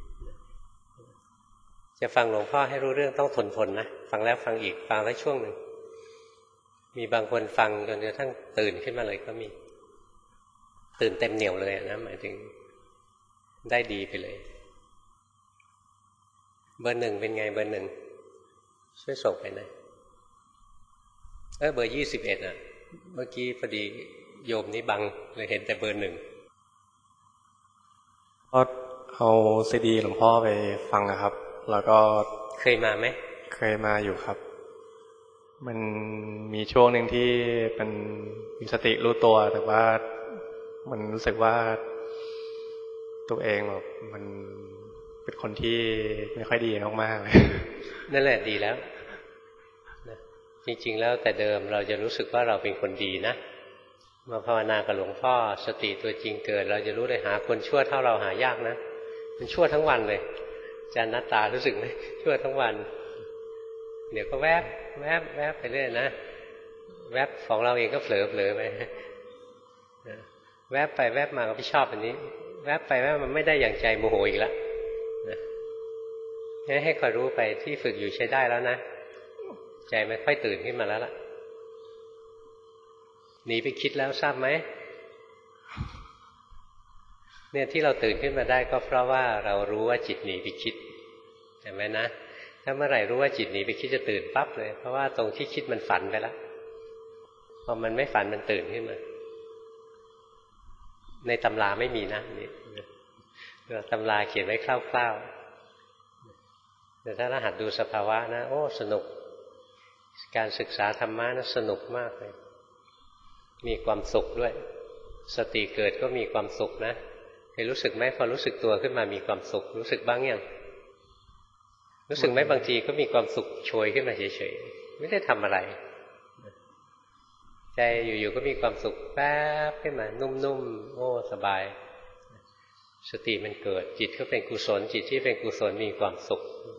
จะฟังหลวงพ่อให้รู้เรื่องต้องทนทนนะฟังแล้วฟังอีกฟังแล้วช่วงหนึ่งมีบางคนฟังจนกระทั่งตื่นขึ้นมาเลยก็มีตื่นเต็มเหนี่ยวเลยนะหมายถึงได้ดีไปเลยเบอร์หนึ่งเป็นไงเบอร์หนึ่งช่วยส่งไปหน่อยเออเบอร์ยี่สิบเอ็ดอ่ะเมื่อกี้พอดีโยมนี่บังเลยเห็นแต่เบอร์หนึ่งก็เอาซีดีหลวงพ่อไปฟังนะครับแล้วก็เคยมาไหมเคยมาอยู่ครับมันมีช่วงหนึ่งที่เป็นมีสติรู้ตัวแต่ว่ามันรู้สึกว่าตัวเองแบบมันเป็นคนที่ไม่ค่อยดีมากๆเลยนั่นแหละดีแล้วจริงๆแล้วแต่เดิมเราจะรู้สึกว่าเราเป็นคนดีนะมาภาวนากับหลวงพ่อสติตัวจริงเกิดเราจะรู้เลยหาคนชั่วเท่าเราหายากนะมันชั่วทั้งวันเลยอาจารย์นัตตารู้สึกไหมชั่วทั้งวันเดี๋ยวก็แวบแวบแวบไปเรื่อยนะแวบของเราเองก็เผลอเผลอไปแวบไปแวบมาก็ไม่ชอบอันนี้แวบไปแวบมันไม่ได้อย่างใจโมโหอีกแล้วให้ให้คอยรู้ไปที่ฝึกอยู่ใช้ได้แล้วนะใจไม่ค่อยตื่นขึ้นมาแล้วล่ะหนีไปคิดแล้วทราบไหมเนี่ยที่เราตื่นขึ้นมาได้ก็เพราะว่าเรารู้ว่าจิตหนีไปคิดเห็นไหมนะถ้าเมื่อไหร่รู้ว่าจิตหนีไปคิดจะตื่นปั๊บเลยเพราะว่าตรงที่คิดมันฝันไปแล้วพอมันไม่ฝันมันตื่นขึ้นมาในตำราไม่มีนะนี่ตำราเขียนไว้คร่าวๆแต่ถ้าเราหัดดูสภาวะนะโอ้สนุกการศึกษาธรรมะนะสนุกมากเลยมีความสุขด้วยสติเกิดก็มีความสุขนะเคยรู้สึกไหมพอรู้สึกตัวขึ้นมามีความสุขรู้สึกบ้างยังรู้สึกไหมบางทีก็มีความสุขโชยขึ้นมาเฉยๆไม่ได้ทำอะไรใจอยู่ๆก็มีความสุขแป๊บขึ้นมานุ่มๆโอ้สบายสติมันเกิดจิตก็เป็นกุศลจิตที่เป็นกุศลมีความสุข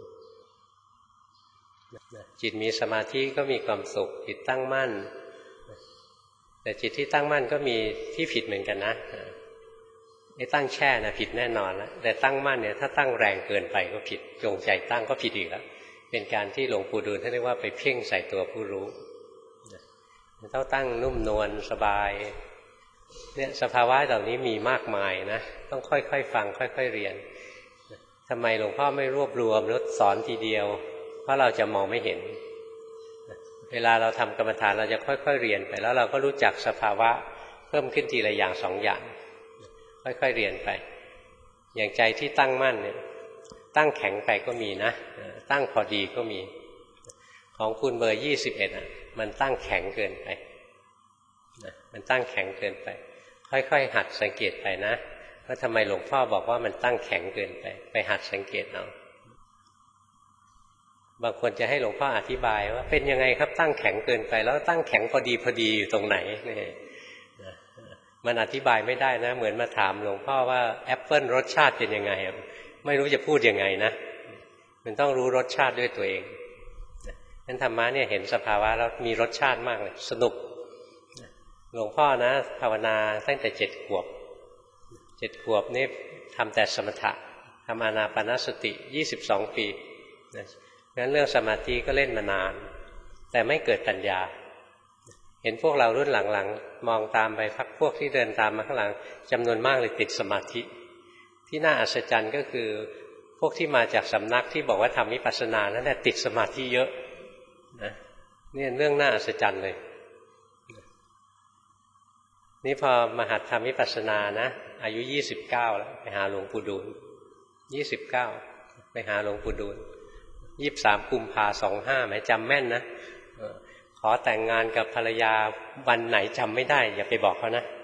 จิตมีสมาธิก็มีความสุขจิตตั้งมั่นแต่จิตที่ตั้งมั่นก็มีที่ผิดเหมือนกันนะไอ้ตั้งแช่นะผิดแน่นอนแล้วแต่ตั้งมั่นเนี่ยถ้าตั้งแรงเกินไปก็ผิดจงใจตั้งก็ผิดอีกแล้วเป็นการที่หลวงปู่ดูลท่านเรียกว่าไปเพ่งใส่ตัวผู้รู้ต้องตั้งนุ่มนวลสบายเนี่ยสภาวะเหล่านี้มีมากมายนะต้องค่อยๆฟังค่อยๆเรียนทำไมหลวงพ่อไม่รวบรวมแล้วสอนทีเดียวเพราะเราจะมองไม่เห็นเวลาเราทำกรรมฐานเราจะค่อยๆเรียนไปแล้วเราก็รู้จักสภาวะเพิ่มขึ้นทีละอย่างสองอย่างค่อยๆเรียนไปอย่างใจที่ตั้งมั่นเนี่ยตั้งแข็งไปก็มีนะตั้งพอดีก็มีของคุณเบอร์ยี่สิบเอ็ดอ่ะมันตั้งแข็งเกินไปมันตั้งแข็งเกินไปค่อยๆหัดสังเกตไปนะว่าทำไมหลวงพ่อบอกว่ามันตั้งแข็งเกินไปไปหัดสังเกตเอาบางคนจะให้หลวงพ่ออธิบายว่าเป็นยังไงครับตั้งแข็งเกินไปแล้วตั้งแข็งพอดีพอดีอยู่ตรงไหนนี่มันอธิบายไม่ได้นะเหมือนมาถามหลวงพ่อว่าแอปเปิ้ลรสชาติเป็นยังไงไม่รู้จะพูดยังไงนะมันต้องรู้รสชาติด้วยตัวเองนั้นธรรมะเนี่ยเห็นสภาวะแล้วมีรสชาติมากเลยสนุกหลวงพ่อนะภาวนาตั้งแต่เจ็ดขวบเจ็ดขวบนี่ทำแต่สมถะทำอานาปานสติยี่สิบสองปีงั้นเรื่องสมาธิก็เล่นมานานแต่ไม่เกิดปัญญาเห็นพวกเรารุ่นหลังๆมองตามไปพักพวกที่เดินตามมาข้างหลังจำนวนมากเลยติดสมาธิที่น่าอัศจรรย์ก็คือพวกที่มาจากสำนักที่บอกว่าทำวิปัสสนานั่นแหละติดสมาธิเยอะนะนี่เรื่องน่าอัศจรรย์เลยนี่พอมาหัดทำวิปัสสนานะอายุยี่สิบเก้าแล้วไปหาหลวงปู่ดูลยี่สิบเก้าไปหาหลวงปู่ดูลยี่สิบสามกุมภาสองห้าหมายจำแม่นนะขอแต่งงานกับภรรยาวันไหนจำไม่ได้อย่าไปบอกเขานะ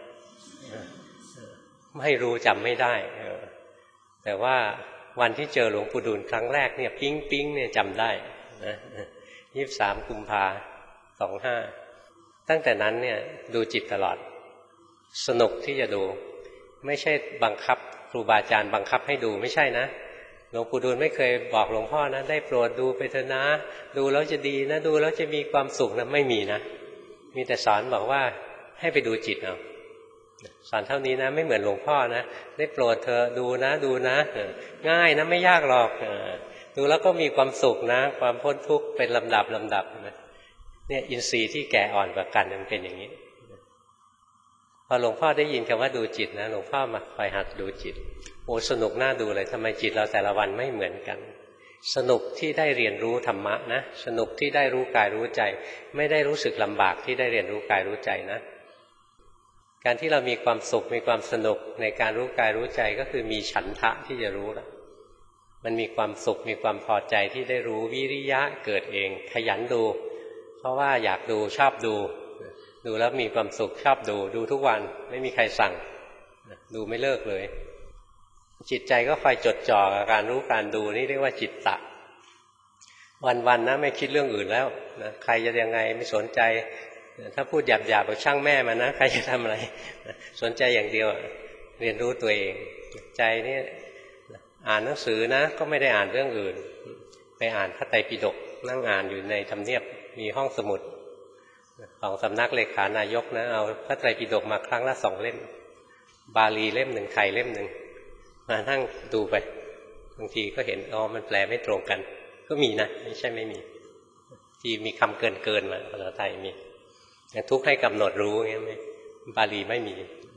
ไม่รู้จำไม่ได้แต่ว่าวันที่เจอหลวงปู่ดูลครั้งแรกเนี่ยปิ๊งปิ๊งเนี่ยจำได้นะยี่สิบสามกุมภาสองห้าตั้งแต่นั้นเนี่ยดูจิตตลอดสนุกที่จะดูไม่ใช่บังคับครูบาอาจารย์บังคับให้ดูไม่ใช่นะหลวงปู่ดูลไม่เคยบอกหลวงพ่อนะได้โปรดดูไปเถอะนะดูแล้วจะดีนะดูแล้วจะมีความสุขนะไม่มีนะมีแต่สอนบอกว่าให้ไปดูจิตเอาสอนเท่านี้นะไม่เหมือนหลวงพ่อนะได้โปรดเธอดูนะดูนะง่ายนะไม่ยากหรอกดูแล้วก็มีความสุขนะความพ้นทุกข์เป็นลำดับลำดับนะเนี่ยอินทรีย์ที่แก่อ่อนกว่ากันมันเป็นอย่างนี้พอหลวงพ่อได้ยินคำว่าดูจิตนะหลวงพ่อมาคอยหัดดูจิตโอ้สนุกน่าดูเลยทำไมจิตเราแต่ละวันไม่เหมือนกันสนุกที่ได้เรียนรู้ธรรมะนะสนุกที่ได้รู้กายรู้ใจไม่ได้รู้สึกลำบากที่ได้เรียนรู้กายรู้ใจนะการที่เรามีความสุขมีความสนุกในการรู้กายรู้ใจก็คือมีฉันทะที่จะรู้แล้วมันมีความสุขมีความพอใจที่ได้รู้วิริยะเกิดเองขยันดูเพราะว่าอยากดูชอบดูดูแล้วมีความสุขชอบดูดูทุกวันไม่มีใครสั่งดูไม่เลิกเลยจิตใจก็คอยจดจ่อกับการรู้การดูนี่เรียกว่าจิตตะวันๆนะไม่คิดเรื่องอื่นแล้วนะใครจะยังไงไม่สนใจถ้าพูดหยาบๆบอกช่างแม่มันนะใครจะทำอะไรสนใจอย่างเดียวเรียนรู้ตัวเองใจนี่อ่านหนังสือนะก็ไม่ได้อ่านเรื่องอื่นไปอ่านพระไตรปิฎกนั่งอ่านอยู่ในทำเนียบมีห้องสมุดของสำนักเลขานายกนะเอาพระไตรปิฎกมาครั้งละสองเล่มบาลีเล่มหนึ่งไทยเล่มหนึ่งมานั่งดูไปบางทีก็เห็นอ๋อมันแปลไม่ตรงกันก็มีนะไม่ใช่ไม่มีที่มีคำเกินเกินมาภาษาไทยมีอย่างทุกข์ให้กำหนดรู้เงี้ยไหมบาลีไม่มี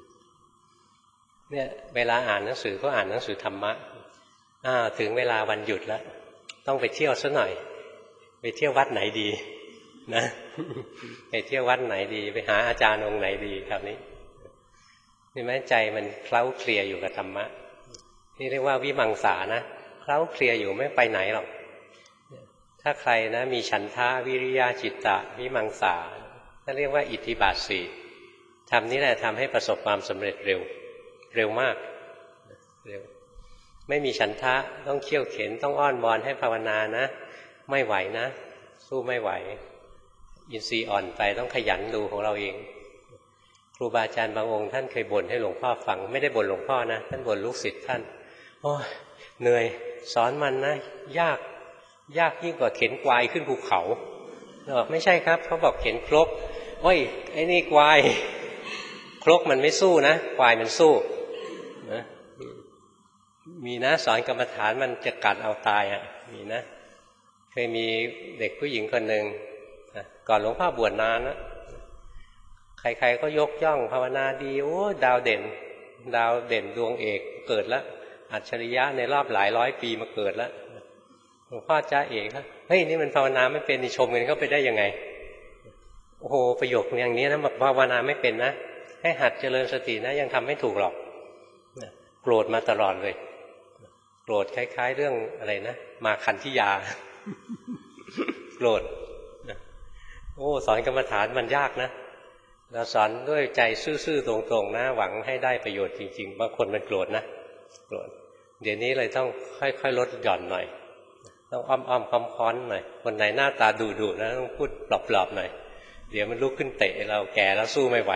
เนี่ยเวลาอ่านหนังสือก็อ่านหนังสือธรรมะอ้าวถึงเวลาวันหยุดแล้วต้องไปเที่ยวซะหน่อยไปเที่ยววัดไหนดีนะไปเที่ยววัดไหนดีไปหาอาจารย์องค์ไหนดีคราวนี้นี่แม้ใจมันเคล้าเคลียอยู่กับธรรมะนี่เรียกว่าวิมังสานะเคล้าเคลียอยู่ไม่ไปไหนหรอกถ้าใครนะมีฉันทะวิริยะจิตตะวิมังสานั่นเรียกว่าอิทธิบาทสี่ทำนี้แหละทำให้ประสบความสำเร็จเร็วเร็วมากเร็วไม่มีฉันทะต้องเขี่ยวเข็นต้องอ้อนวอนให้ภาวนานะไม่ไหวนะสู้ไม่ไหวอินทรีย์อ่อนไปต้องขยันดูของเราเองครูบาอาจารย์บางองค์ท่านเคยบ่นให้หลวงพ่อฟังไม่ได้บ่นหลวงพ่อนะท่านบ่นลูกศิษย์ท่านโอ้ยเหนื่อยสอนมันนะยากยากยิ่งกว่าเข็นควายขึ้นภูเขาบอกไม่ใช่ครับเขาบอกเข็นครกโอ้ยไอ้นี่ควายครกมันไม่สู้นะควายมันสู้นะมีนะสอนกรรมฐานมันจะกัดเอาตายอ่ะมีนะเคยมีเด็กผู้หญิงคนหนึ่งก่อนหลวงพ่อบวชนานนะใครๆก็ยกย่องภาวนาดีโอ้ดาวเด่นดาวเด่นดวงเอกเกิดแล้วอัจฉริยะในรอบหลายร้อยปีมาเกิดแล้วหลวงพ่อจ้าเอกนะเฮ้ยนี่มันภาวนาไม่เป็นนี่ชมกันเข้าไปได้ยังไงโอ้โหประโยคอย่างนี้นะภาวนาไม่เป็นนะให้หัดเจริญสตินะยังทำไม่ถูกหรอกโกรธมาตลอดเลยโกรธคล้ายๆเรื่องอะไรนะมาคันธิยาโกรธโอ้สอนกรรมฐานมันยากนะเราสอนด้วยใจซื่อๆตรงๆนะหวังให้ได้ประโยชน์จริงๆบางคนมันโกรธนะโกรธเดี๋ยวนี้เลยต้องค่อยๆลดหย่อนหน่อยต้องอ้อมๆค้อมๆหน่อยคนไหนหน้าตาดุๆนะต้องพูดปลอบๆหน่อยเดี๋ยวมันลุกขึ้นเตะเราแก่แล้วสู้ไม่ไหว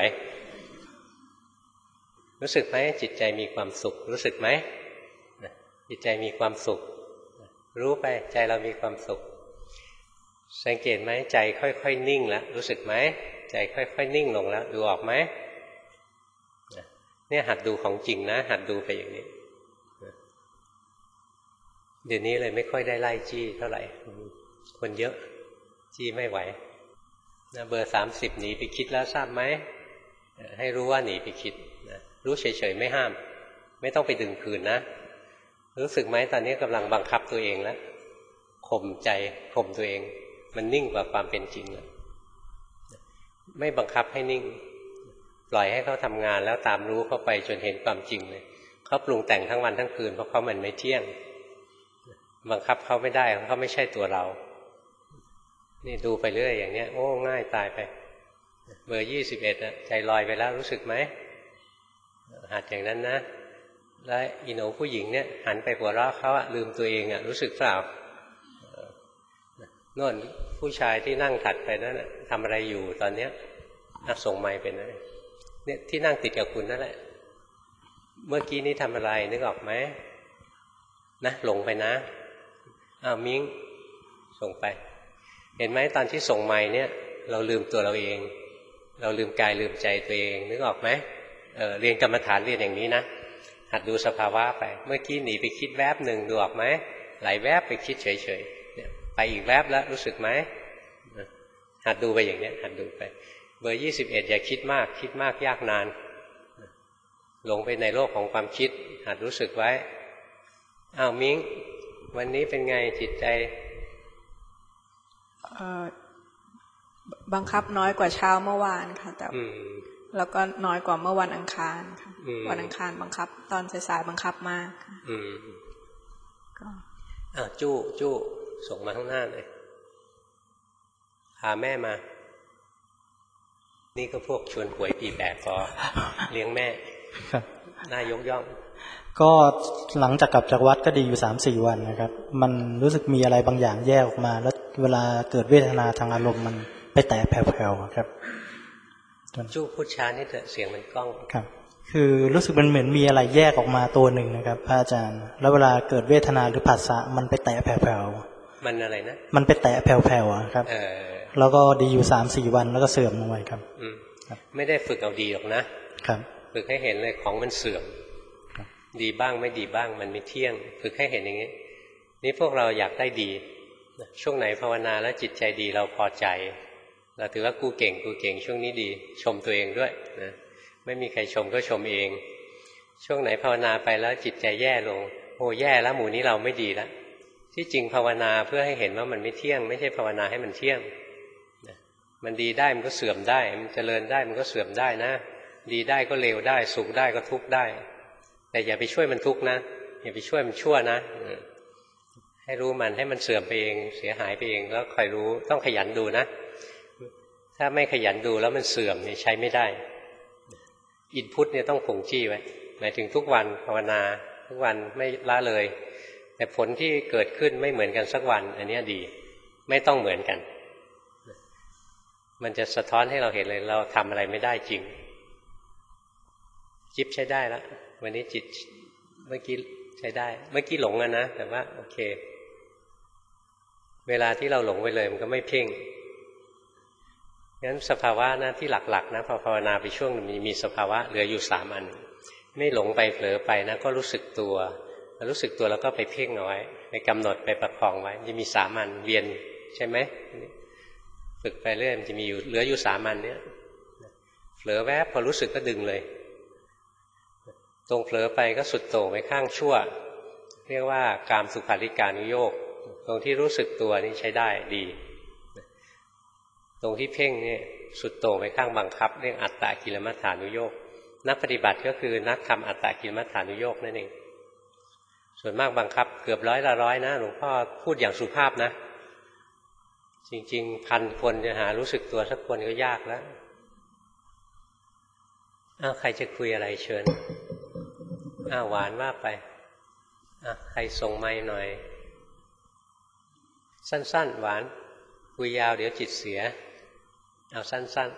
รู้สึกไหมจิตใจมีความสุขรู้สึกไหมจิตใจมีความสุขรู้ไปใจเรามีความสุขสังเกตไหมใจค่อยๆนิ่งแล้วรู้สึกไหมใจค่อยๆนิ่งลงแล้วดูออกไหมเนี่ยหัดดูของจริงนะหัดดูไปอย่างนี้เดี๋ยวนี้เลยไม่ค่อยได้ไล่จี้เท่าไหร่คนเยอะจี้ไม่ไหวนะเบอร์สามสิบหนีไปคิดแล้วทราบไหมให้รู้ว่าหนีไปคิดนะรู้เฉยๆไม่ห้ามไม่ต้องไปดึงคืนนะรู้สึกไหมตอนนี้กำลังบังคับตัวเองแล้วข่มใจข่มตัวเองมันนิ่งกว่าความเป็นจริงแล้วไม่บังคับให้นิ่งปล่อยให้เขาทำงานแล้วตามรู้เข้าไปจนเห็นความจริงเลยเขาปรุงแต่งทั้งวันทั้งคืนเพราะเขามันไม่เที่ยงบังคับเขาไม่ได้เขาไม่ใช่ตัวเรานี่ดูไปเรื่อยอย่างเนี้ยโอ้ง่ายตายไปเบอร์ยี่สิบเอ็ดนะใจลอยไปแล้วรู้สึกไหมหัดอย่างนั้นนะแล้วอีหนูผู้หญิงเนี่ยหันไปหัวเราะเขาอะลืมตัวเองอะรู้สึกเปล่าโน่นผู้ชายที่นั่งถัดไปนั่นทำอะไรอยู่ตอนเนี้ยส่งไมค์ไปนะเนี่ยที่นั่งติดกับคุณนั่นแหละเมื่อกี้นี้ทำอะไรนึกออกไหมนะหลงไปนะอ้าวมิ้งส่งไปเห็นไหมตอนที่ส่งไมค์เนี่ยเราลืมตัวเราเองเราลืมกายลืมใจตัวเองนึกออกไหมเออเรียนกรรมฐานเรียนอย่างนี้นะหัดดูสภาวะไปเมื่อกี้หนีไปคิดแวบหนึ่งดูออกไหมไหลแวบไปคิดเฉยๆไปอีกแวบแล้วรู้สึกไหมหัดดูไปอย่างนี้หัดดูไปเบอร์ยี่สิบเอ็ดอย่าคิดมากคิดมากยากนานหลงไปในโลกของความคิดหัดรู้สึกไว้อ้าวมิ้งวันนี้เป็นไงจิตใจบังคับน้อยกว่าเช้าเมื่อวานค่ะแต่แล้วก็น้อยกว่าเมื่อวันอังคารค่ะวันอังคารบังคับตอนสายๆบังคับมากก็อ้าวจู้จู้ส่งมาข้างหน้าเลยพาแม่มานี่ก็พวกชวนหวยปีแปดพอเลี้ยงแม่น่ายกย่องก็หลังจากกลับจากวัดก็ดีอยู่สามสี่วันนะครับมันรู้สึกมีอะไรบางอย่างแยกออกมาแล้วเวลาเกิดเวทนาทางอารมณ์มันไปแตะแผ่วๆครับจู้พูดช้านี่เถอะเสียงมันก้องครับคือรู้สึกมันเหมือนมีอะไรแยกออกมาตัวหนึ่งนะครับพระอาจารย์แล้วเวลาเกิดเวทนาหรือผัสสะมันไปแตะแผ่วๆมันอะไรนะมันไปแตะแผ่วๆครับแล้วก็ดีอยู่สามสี่วันแล้วก็เสื่อมลงไปครับไม่ได้ฝึกเอาดีหรอกนะครับฝึกให้เห็นเลยของมันเสื่อมดีบ้างไม่ดีบ้างมันไม่เที่ยงฝึกให้เห็นอย่างนี้นี่พวกเราอยากได้ดีช่วงไหนภาวนาแล้วจิตใจดีเราพอใจเราถือว่ากูเก่งกูเก่งช่วงนี้ดีชมตัวเองด้วยนะไม่มีใครชมก็ชมเองช่วงไหนภาวนาไปแล้วจิตใจแย่ลงโอ้แย่แล้วหมู่นี้เราไม่ดีแล้วที่จริงภาวนาเพื่อให้เห็นว่ามันไม่เที่ยงไม่ใช่ภาวนาให้มันเที่ยงมันดีได้มันก็เสื่อมได้มันเจริญได้มันก็เสื่อมได้นะดีได้ก็เลวได้สุขได้ก็ทุกข์ได้แต่อย่าไปช่วยมันทุกข์นะอย่าไปช่วยมันชั่วนะให้รู้มันให้มันเสื่อมไปเองเสียหายไปเองแล้วคอยรู้ต้องขยันดูนะถ้าไม่ขยันดูแล้วมันเสื่อมเนี่ยใช้ไม่ได้อินพุตเนี่ยต้องคงจี้ไว้หมายถึงทุกวันภาวนาทุกวันไม่ละเลยแต่ผลที่เกิดขึ้นไม่เหมือนกันสักวันอันนี้ดีไม่ต้องเหมือนกันมันจะสะท้อนให้เราเห็นเลยเราทำอะไรไม่ได้จริงจิบใช้ได้แล้ววันนี้จิตเมื่อกี้ใช้ได้เมื่อกี้หลงอะนะแต่ว่าโอเคเวลาที่เราหลงไปเลยมันก็ไม่เพ่งงั้นสภาวะนะที่หลักๆนะพอภาวนาไปช่วงนึงมีมีสภาวะเหลืออยู่สามอันไม่หลงไปเผลอไปนะก็รู้สึกตัวรู้สึกตัวแล้วก็ไปเพ่งเอาไว้ไปกำหนดไปประคองไว้จะมีสามอันเวียนใช่ไหมฝึกไปเรื่อยมันจะมีอยู่เหลืออยู่สามอันเนี้ยเผลอแวบพอรู้สึกก็ดึงเลยตรงเผลอไปก็สุดโต่งไปข้างชั่วเรียกว่ากามสุขาริการุโยคตรงที่รู้สึกตัวนี่ใช้ได้ดีตรงที่เพ่งนี่สุดโต่งไปข้างบังคับเรียกอัตตกิลมัฏฐานุโยคนักปฏิบัติก็คือนักทำอัตตกิลมัฏฐานุโยคนั่นเองส่วนมากบังคับเกือบร้อยละร้อยนะหลวงพ่อพูดอย่างสุภาพนะจริงๆพันคนจะหารู้สึกตัวสักคนก็ยากแล้วอ้าวใครจะคุยอะไรเชิญอ้าวหวานว่าไปอ่ะใครส่งไมค์หน่อยสั้นๆหวานคุยยาวเดี๋ยวจิตเสียเอาสั้น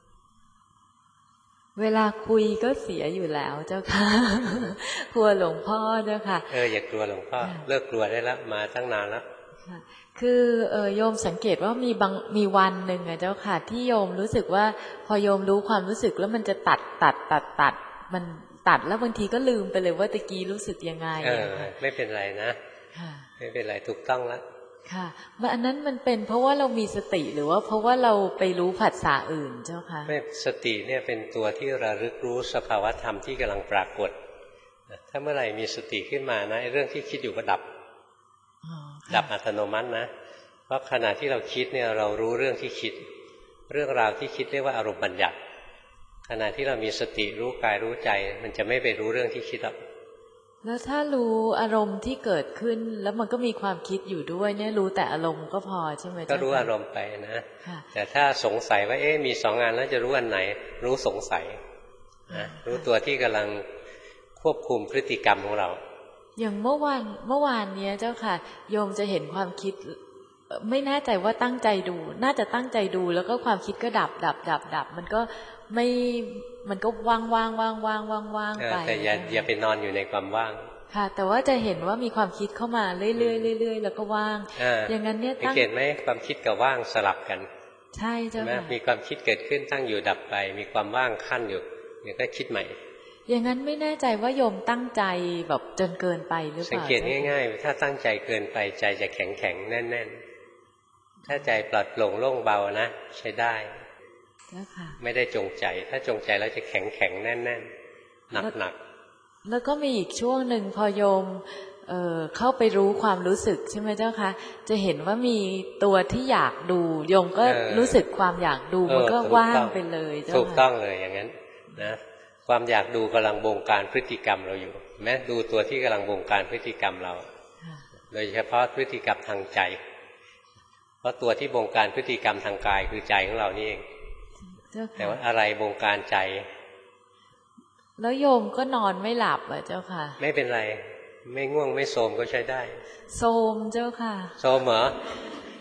ๆเวลาคุยก็เสียอยู่แล้วเจ้าค่ะกลัวหลวงพ่อเจ้าค่ะเอออย่ากลัวหลวงพ่อเลิกกลัวได้แล้วมาตั้งนานแล้วคือเออโยมสังเกตว่ามีบางมีวันหนึ่งอะเจ้าค่ะที่โยมรู้สึกว่าพอโยมรู้ความรู้สึกแล้วมันจะตัดตัดตัดตัดมันตัดแล้วบางทีก็ลืมไปเลยว่าตะกี้รู้สึกยังไงเออไม่เป็นไรนะไม่เป็นไรถูกต้องแล้วค่ะว่าอันนั้นมันเป็นเพราะว่าเรามีสติหรือว่าเพราะว่าเราไปรู้ผัสสะอื่นเจ้าค่ะไม่สติเนี่ยเป็นตัวที่ระลึกรู้สภาวธรรมที่กำลังปรากฏถ้าเมื่อไหร่มีสติขึ้นมานะเรื่องที่คิดอยู่ก็ดับดับอัตโนมัตินะเพราะขณะที่เราคิดเนี่ยเรารู้เรื่องที่คิดเรื่องราวที่คิดเรียกว่าอารมณ์บัญญัติขณะที่เรามีสติรู้กายรู้ใจมันจะไม่ไปรู้เรื่องที่คิดหรอกแล้วถ้ารู้อารมณ์ที่เกิดขึ้นแล้วมันก็มีความคิดอยู่ด้วยเนี่ยรู้แต่อารมณ์ก็พอใช่ไหมก็รู้อารมณ์ไปนะแต่ถ้าสงสัยว่าเอ๊ะมีสองงานแล้วจะรู้อันไหนรู้สงสัยนะรู้ตัวที่กำลังควบคุมพฤติกรรมของเราอย่างเมื่อวานเมื่อวานเนี้ยเจ้าค่ะโยมจะเห็นความคิดไม่แน่ใจว่าตั้งใจดูน่าจะตั้งใจดูแล้วก็ความคิดก็ดับดับดับดับมันก็ไม่มันก็ว่างว่างว่างว่างว่างว่างไปแต่อย่าอย่าไปนอนอยู่ในความว่างค่ะแต่ว่าจะเห็นว่ามีความคิดเข้ามาเรื่อยเรื่อยเรื่อยแล้วก็ว่างอย่างนั้นเนี่ยตั้งเห็นไหมความคิดกับว่างสลับกันใช่เจ้าค่ะมีความคิดเกิดขึ้นตั้งอยู่ดับไปมีความว่างขั้นอยู่เนี่ยก็คิดใหม่อย่างนั้นไม่แน่ใจว่าโยมตั้งใจแบบจนเกินไปหรือเปล่าสังเกตง่ายๆถ้าตั้งใจเกินไปใจจะแข็งแข็งแน่นแน่นถ้าใจปลอดโปร่งโล่งเบานะใช้ได้ไม่ได้จงใจถ้าจงใจแล้วจะแข็งแข็งแน่นแน่นหนักหนักแล้วก็มีอีกช่วงหนึ่งพอโยมเอ่อเข้าไปรู้ความรู้สึกใช่ไหมเจ้าคะจะเห็นว่ามีตัวที่อยากดูโยมก็รู้สึกความอยากดูมันก็ว่างไปเลยเจ้าค่ะถูกต้องเลยอย่างนั้นนะความอยากดูกำลังบงการพฤติกรรมเราอยู่แม้ดูตัวที่กำลังบงการพฤติกรรมเราโดยเฉพาะพฤติกรรมทางใจเพราะตัวที่บงการพฤติกรรมทางกายคือใจของเรานี่เองแต่ว่าอะไรบงการใจแล้วโยมก็นอนไม่หลับอ่ะเจ้าค่ะไม่เป็นไรไม่ง่วงไม่โทรมก็ใช้ได้โทรมเจ้าค่ะโทรมเหรอ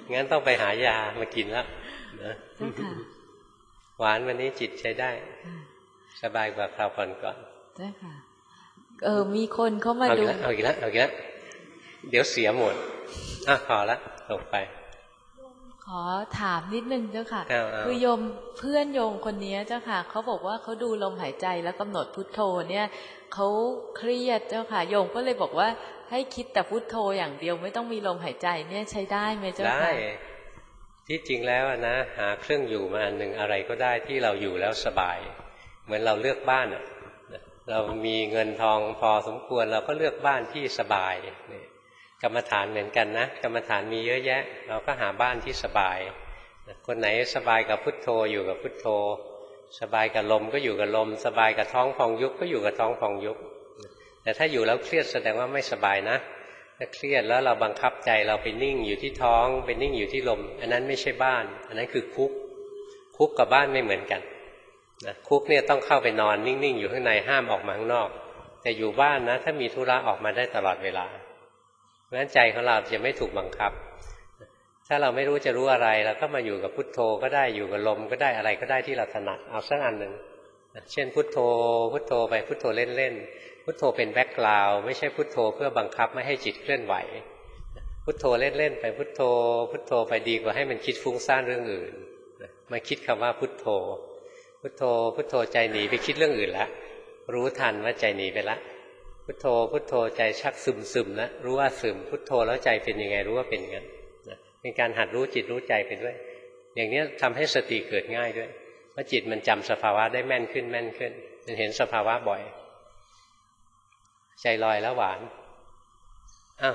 งั้นต้องไปหายามากินแล้วนะหวานวันนี้จิตใช้ได้สบายกว่าคราวก่อนก่อนใช่ค่ะเออมีคนเขามาดูเอาอีกแล้วเอาอีกแล้วเดี๋ยวเสียหมดอ่ะพอละลงไปขอถามนิดนึงเจ้าค่ะคือโยมเพื่อนโยมคนนี้เจ้าค่ะเขาบอกว่าเขาดูลมหายใจแล้วกำหนดพุทโธเนี่ยเขาเครียดเจ้าค่ะโยมก็เลยบอกว่าให้คิดแต่พุทโธอย่างเดียวไม่ต้องมีลมหายใจเนี่ยใช้ได้ไหมเจ้าค่ะได้ที่จริงแล้วนะหาเครื่องอยู่มาอันหนึ่งอะไรก็ได้ที่เราอยู่แล้วสบายเหมือนเราเลือกบ้านอ่ะเรามีเงินทองพอสมควรเราก็เลือกบ้านที่สบายกรรมฐานเหมือนกันนะกรรมฐานมีเยอะแยะเราก็หาบ้านที่สบายคนไหนสบายกับพุทโธอยู่กับพุทโธสบายกับลมก็อยู่กับลมสบายกับท้องพองยุบก็อยู่กับท้องพองยุบแต่ถ้าอยู่แล้วเครียดแสดงว่าไม่สบายนะถ้าเครียดแล้วเราบังคับใจเราไปนิ่งอยู่ที่ท้องไปนิ่งอยู่ที่ลมอันนั้นไม่ใช่บ้านอันนั้นคือคุกคุกกับบ้านไม่เหมือนกันนะคุกเนี่ยต้องเข้าไปนอนนิ่งๆอยู่ข้างในห้ามออกมาข้างนอกแต่อยู่บ้านนะถ้ามีธุระออกมาได้ตลอดเวลาเพราะฉะนั้นใจของเราจะไม่ถูกบังคับถ้าเราไม่รู้จะรู้อะไรเราก็มาอยู่กับพุทโธก็ได้อยู่กับลมก็ได้อะไรก็ได้ที่เราถนัดเอาสักอันหนึ่งเช่นพุทโธพุทโธไปพุทโธเล่นๆพุทโธเป็นแบ็คกราวด์ไม่ใช่พุทโธเพื่อบังคับไม่ให้จิตเคลื่อนไหวพุทโธเล่นๆไปพุทโธพุทโธไปดีกว่าให้มันคิดฟุ้งซ่านเรื่องอื่นมาคิดคำว่าพุทโธพุทโธพุทโธใจหนีไปคิดเรื่องอื่นแล้วรู้ทันว่าใจหนีไปแล้วพุทโธพุทโธใจชักซึมซึมแล้วรู้ว่าซึมพุทโธแล้วใจเป็นยังไงรู้ว่าเป็นอย่างนั้นเป็นการหัดรู้จิตรู้ใจไปด้วยอย่างนี้ทำให้สติเกิดง่ายด้วยเพราะจิตมันจำสภาวะได้แม่นขึ้นแม่นขึ้นมันเห็นสภาวะบ่อยใจลอยแล้วหวานอ้า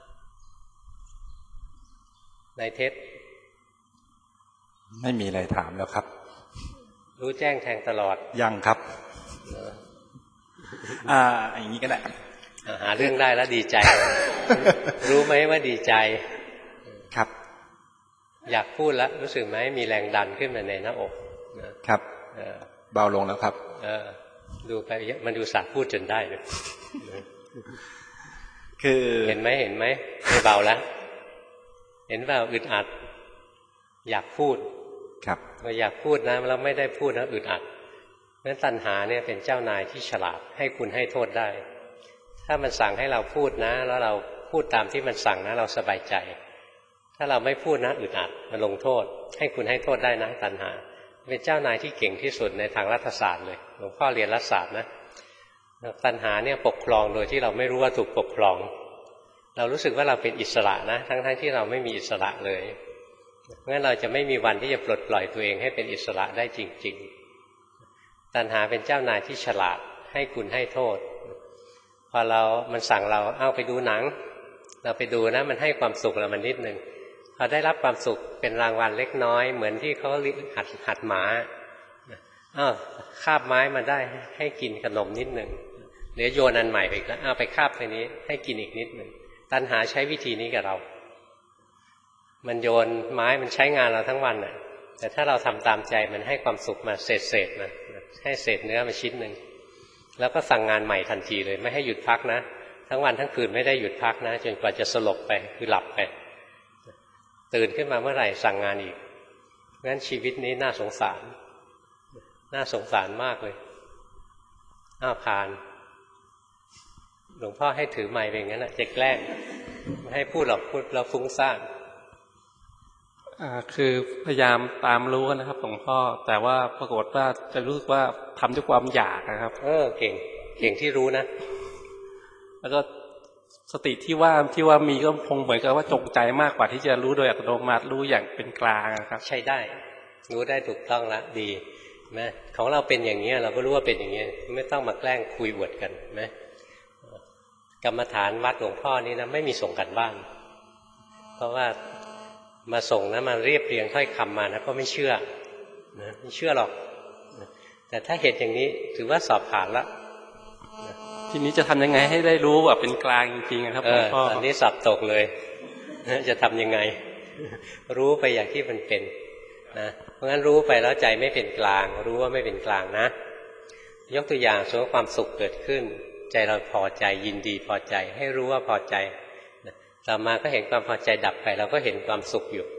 วนายเทศไม่มีอะไรถามแล้วครับรู้แจ้งแทงตลอดยังครับอ่าอย่างนี้ก็ได้หาเรื่องได้แล้วดีใจ รู้ไหมว่าดีใจครับอยากพูดแล้วรู้สึกไหมมีแรงดันขึ้นมาในหน้าอกครับเบาลงแล้วครับเออดูไปมันดูสาพูดจนได้เลยคือเห็นไหมเห็นไหมไม่เบาแล้วเห็นเปล่าอึดอัดอยากพูดครับเราอยากพูดนะเราไม่ได้พูดนะอึดอัดเพราะฉะนั้นตัณหาเนี่ยเป็นเจ้านายที่ฉลาดให้คุณให้โทษได้ถ้ามันสั่งให้เราพูดนะแล้วเราพูดตามที่มันสั่งนะเราสบายใจถ้าเราไม่พูดนะอึดอัดมันลงโทษให้คุณให้โทษได้นะตัณหาเป็นเจ้านายที่เก่งที่สุดในทางรัฐศาสตร์เลยหลวงพ่อเรียนรัฐศาสตร์นะตัณหาเนี่ยปกครองโดยที่เราไม่รู้ว่าถูกปกครองเรารู้สึกว่าเราเป็นอิสระนะทั้งๆที่เราไม่มีอิสระเลยงั้นเราจะไม่มีวันที่จะปลดปล่อยตัวเองให้เป็นอิสระได้จริงๆตัณหาเป็นเจ้านายที่ฉลาดให้คุณให้โทษพอเรามันสั่งเราเอาไปดูหนังเราไปดูนะมันให้ความสุขเรามันนิดนึงพอได้รับความสุขเป็นรางวัลเล็กน้อยเหมือนที่เขาหัดหัดหมาอ้าวคาบไม้มาได้ให้กินขนมนิดนึงเดี๋ยวโยนอันใหม่ไปอีกแล้วเอาไปคาบไปนี้ให้กินอีกนิดนึงตัณหาใช้วิธีนี้กับเรามันโยนไม้มันใช้งานเราทั้งวันน่ะแต่ถ้าเราทำตามใจมันให้ความสุขมาเศษเศษมาให้เศษเนื้อมาชิ้นหนึ่งแล้วก็สั่งงานใหม่ทันทีเลยไม่ให้หยุดพักนะทั้งวันทั้งคืนไม่ได้หยุดพักนะจนกว่าจะสลบไปคือหลับไปตื่นขึ้นมาเมื่อไหร่สั่งงานอีกงั้นชีวิตนี้น่าสงสารน่าสงสารมากเลยอ้าวผ่านหลวงพ่อให้ถือไมค์เป็นงั้นนะจะแกล้งไม่ให้พูดหรอกพูดแล้วฟุ้งซ่านอ่าคือพยายามตามรู้นะครับหลวงพ่อแต่ว่าปรากฏว่าจะรู้สึกว่าทำด้วยความอยากนะครับเออเก่งเก่งที่รู้นะแล้วก็สติที่ว่าที่ว่ามีก็คงเหมือนกับว่าจงใจมากกว่าที่จะรู้โดยอัตโนมัติรู้อย่างเป็นกลางครับใช่ได้รู้ได้ถูกต้องละดีนะของเราเป็นอย่างนี้เราก็รู้ว่าเป็นอย่างนี้ไม่ต้องมาแกล้งคุยอวดกันนะกรรมฐานวัดหลวงพ่อนี้นะไม่มีส่งกันบ้านเพราะว่ามาส่งนะมาเรียบเรียงถ้อยคำมานะก็ไม่เชื่อนะไม่เชื่อหรอกแต่ถ้าเห็นอย่างนี้ถือว่าสอบผ่านละทีนี้จะทำยังไงให้ได้รู้ว่าเป็นกลางจริงๆครับหลวงพ่อตอนนี้สับตกเลยจะทำยังไงรู้ไปอย่างที่มันเป็นนะเพราะงั้นรู้ไปแล้วใจไม่เป็นกลางรู้ว่าไม่เป็นกลางนะยกตัวอย่างสมมติความสุขเกิดขึ้นใจเราพอใจยินดีพอใจให้รู้ว่าพอใจต่อมาก็เห็นความพอใจดับไปเราก็เห็นความสุขอยู่